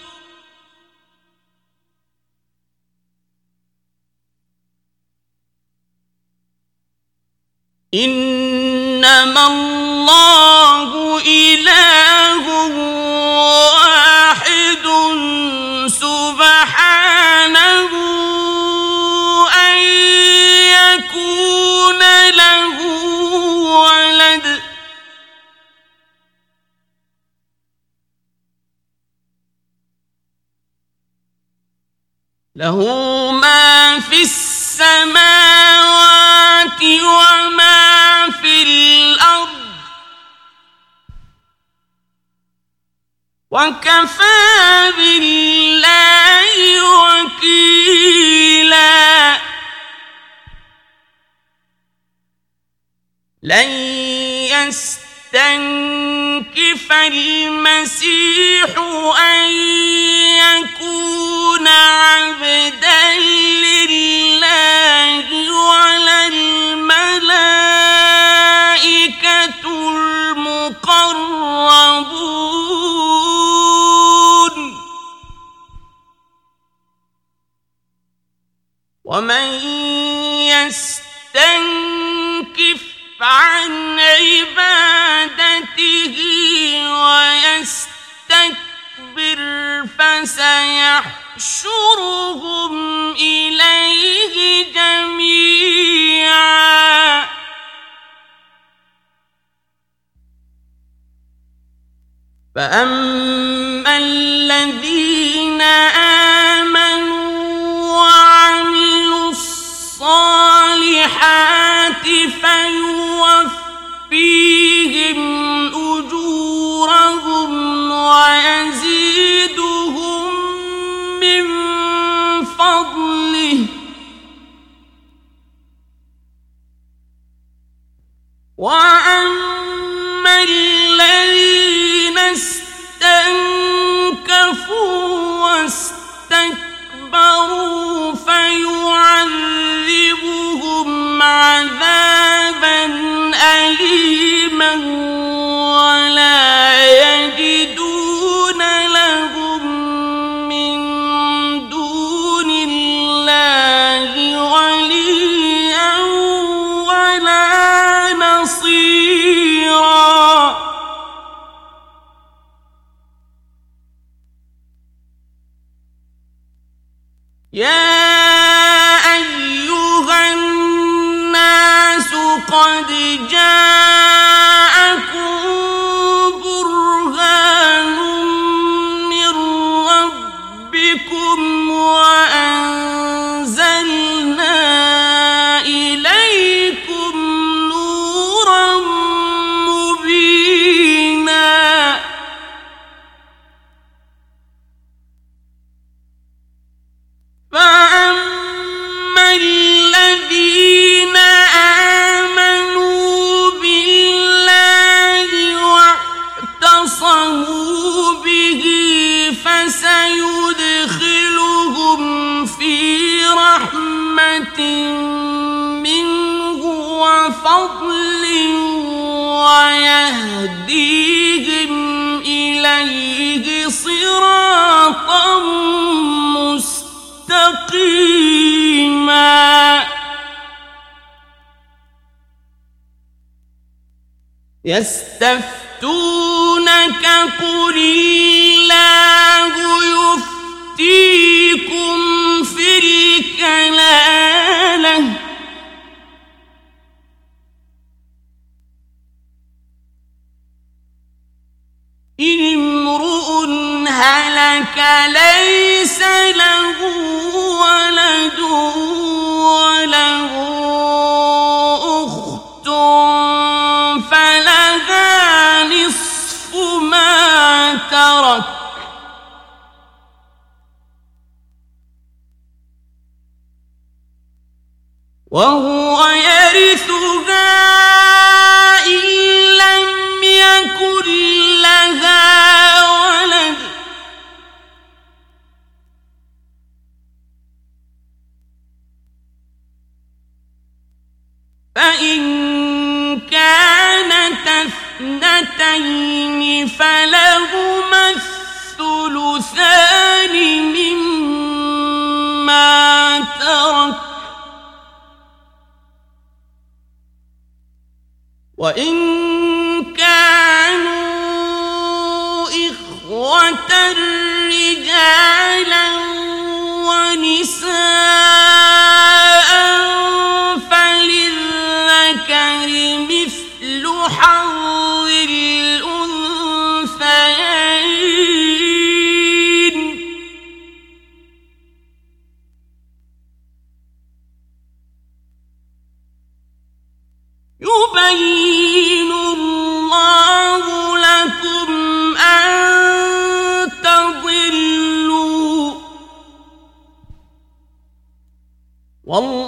إنما الله إله واحد سبحانه أن يكون له ولد له ما في السماوات وما في الأرض وكفى بالله وكيلا. لن يستنكف المسيح أن يكون عبدا لله ولا الملائكة المقربون ومن يستنكف عن عبادته ويستكبر فسيحشرهم إليه جميعا فأما الذين آمنوا وعملوا الصالحات فيوفيهم أجورهم ويزيدهم من فضله وأما الذين استنكفوا واستكبروا يا أيها الناس قد جاءكم برهان من ربكم وأنزلنا إليكم نورا مبينا فأما الذين آمنوا بالله واعتصموا به فسيدخلهم في رحمة منه وفضل ويهديهم إليه صراطا مستقيما يستفتونك قل الله يفتيكم في الكلالة إن امرؤ هلك ليس له ولد وله أخت فلها نصف ما ترك وهو يرثها إن لم يكن لها ولد فإن كانت اثنتين فلهما الثلثان مما ترك وإن كانوا إخوة رجالا ونساء فللذكر مثل حظ الأنثيين يبين الله لكم أن تضلوا والله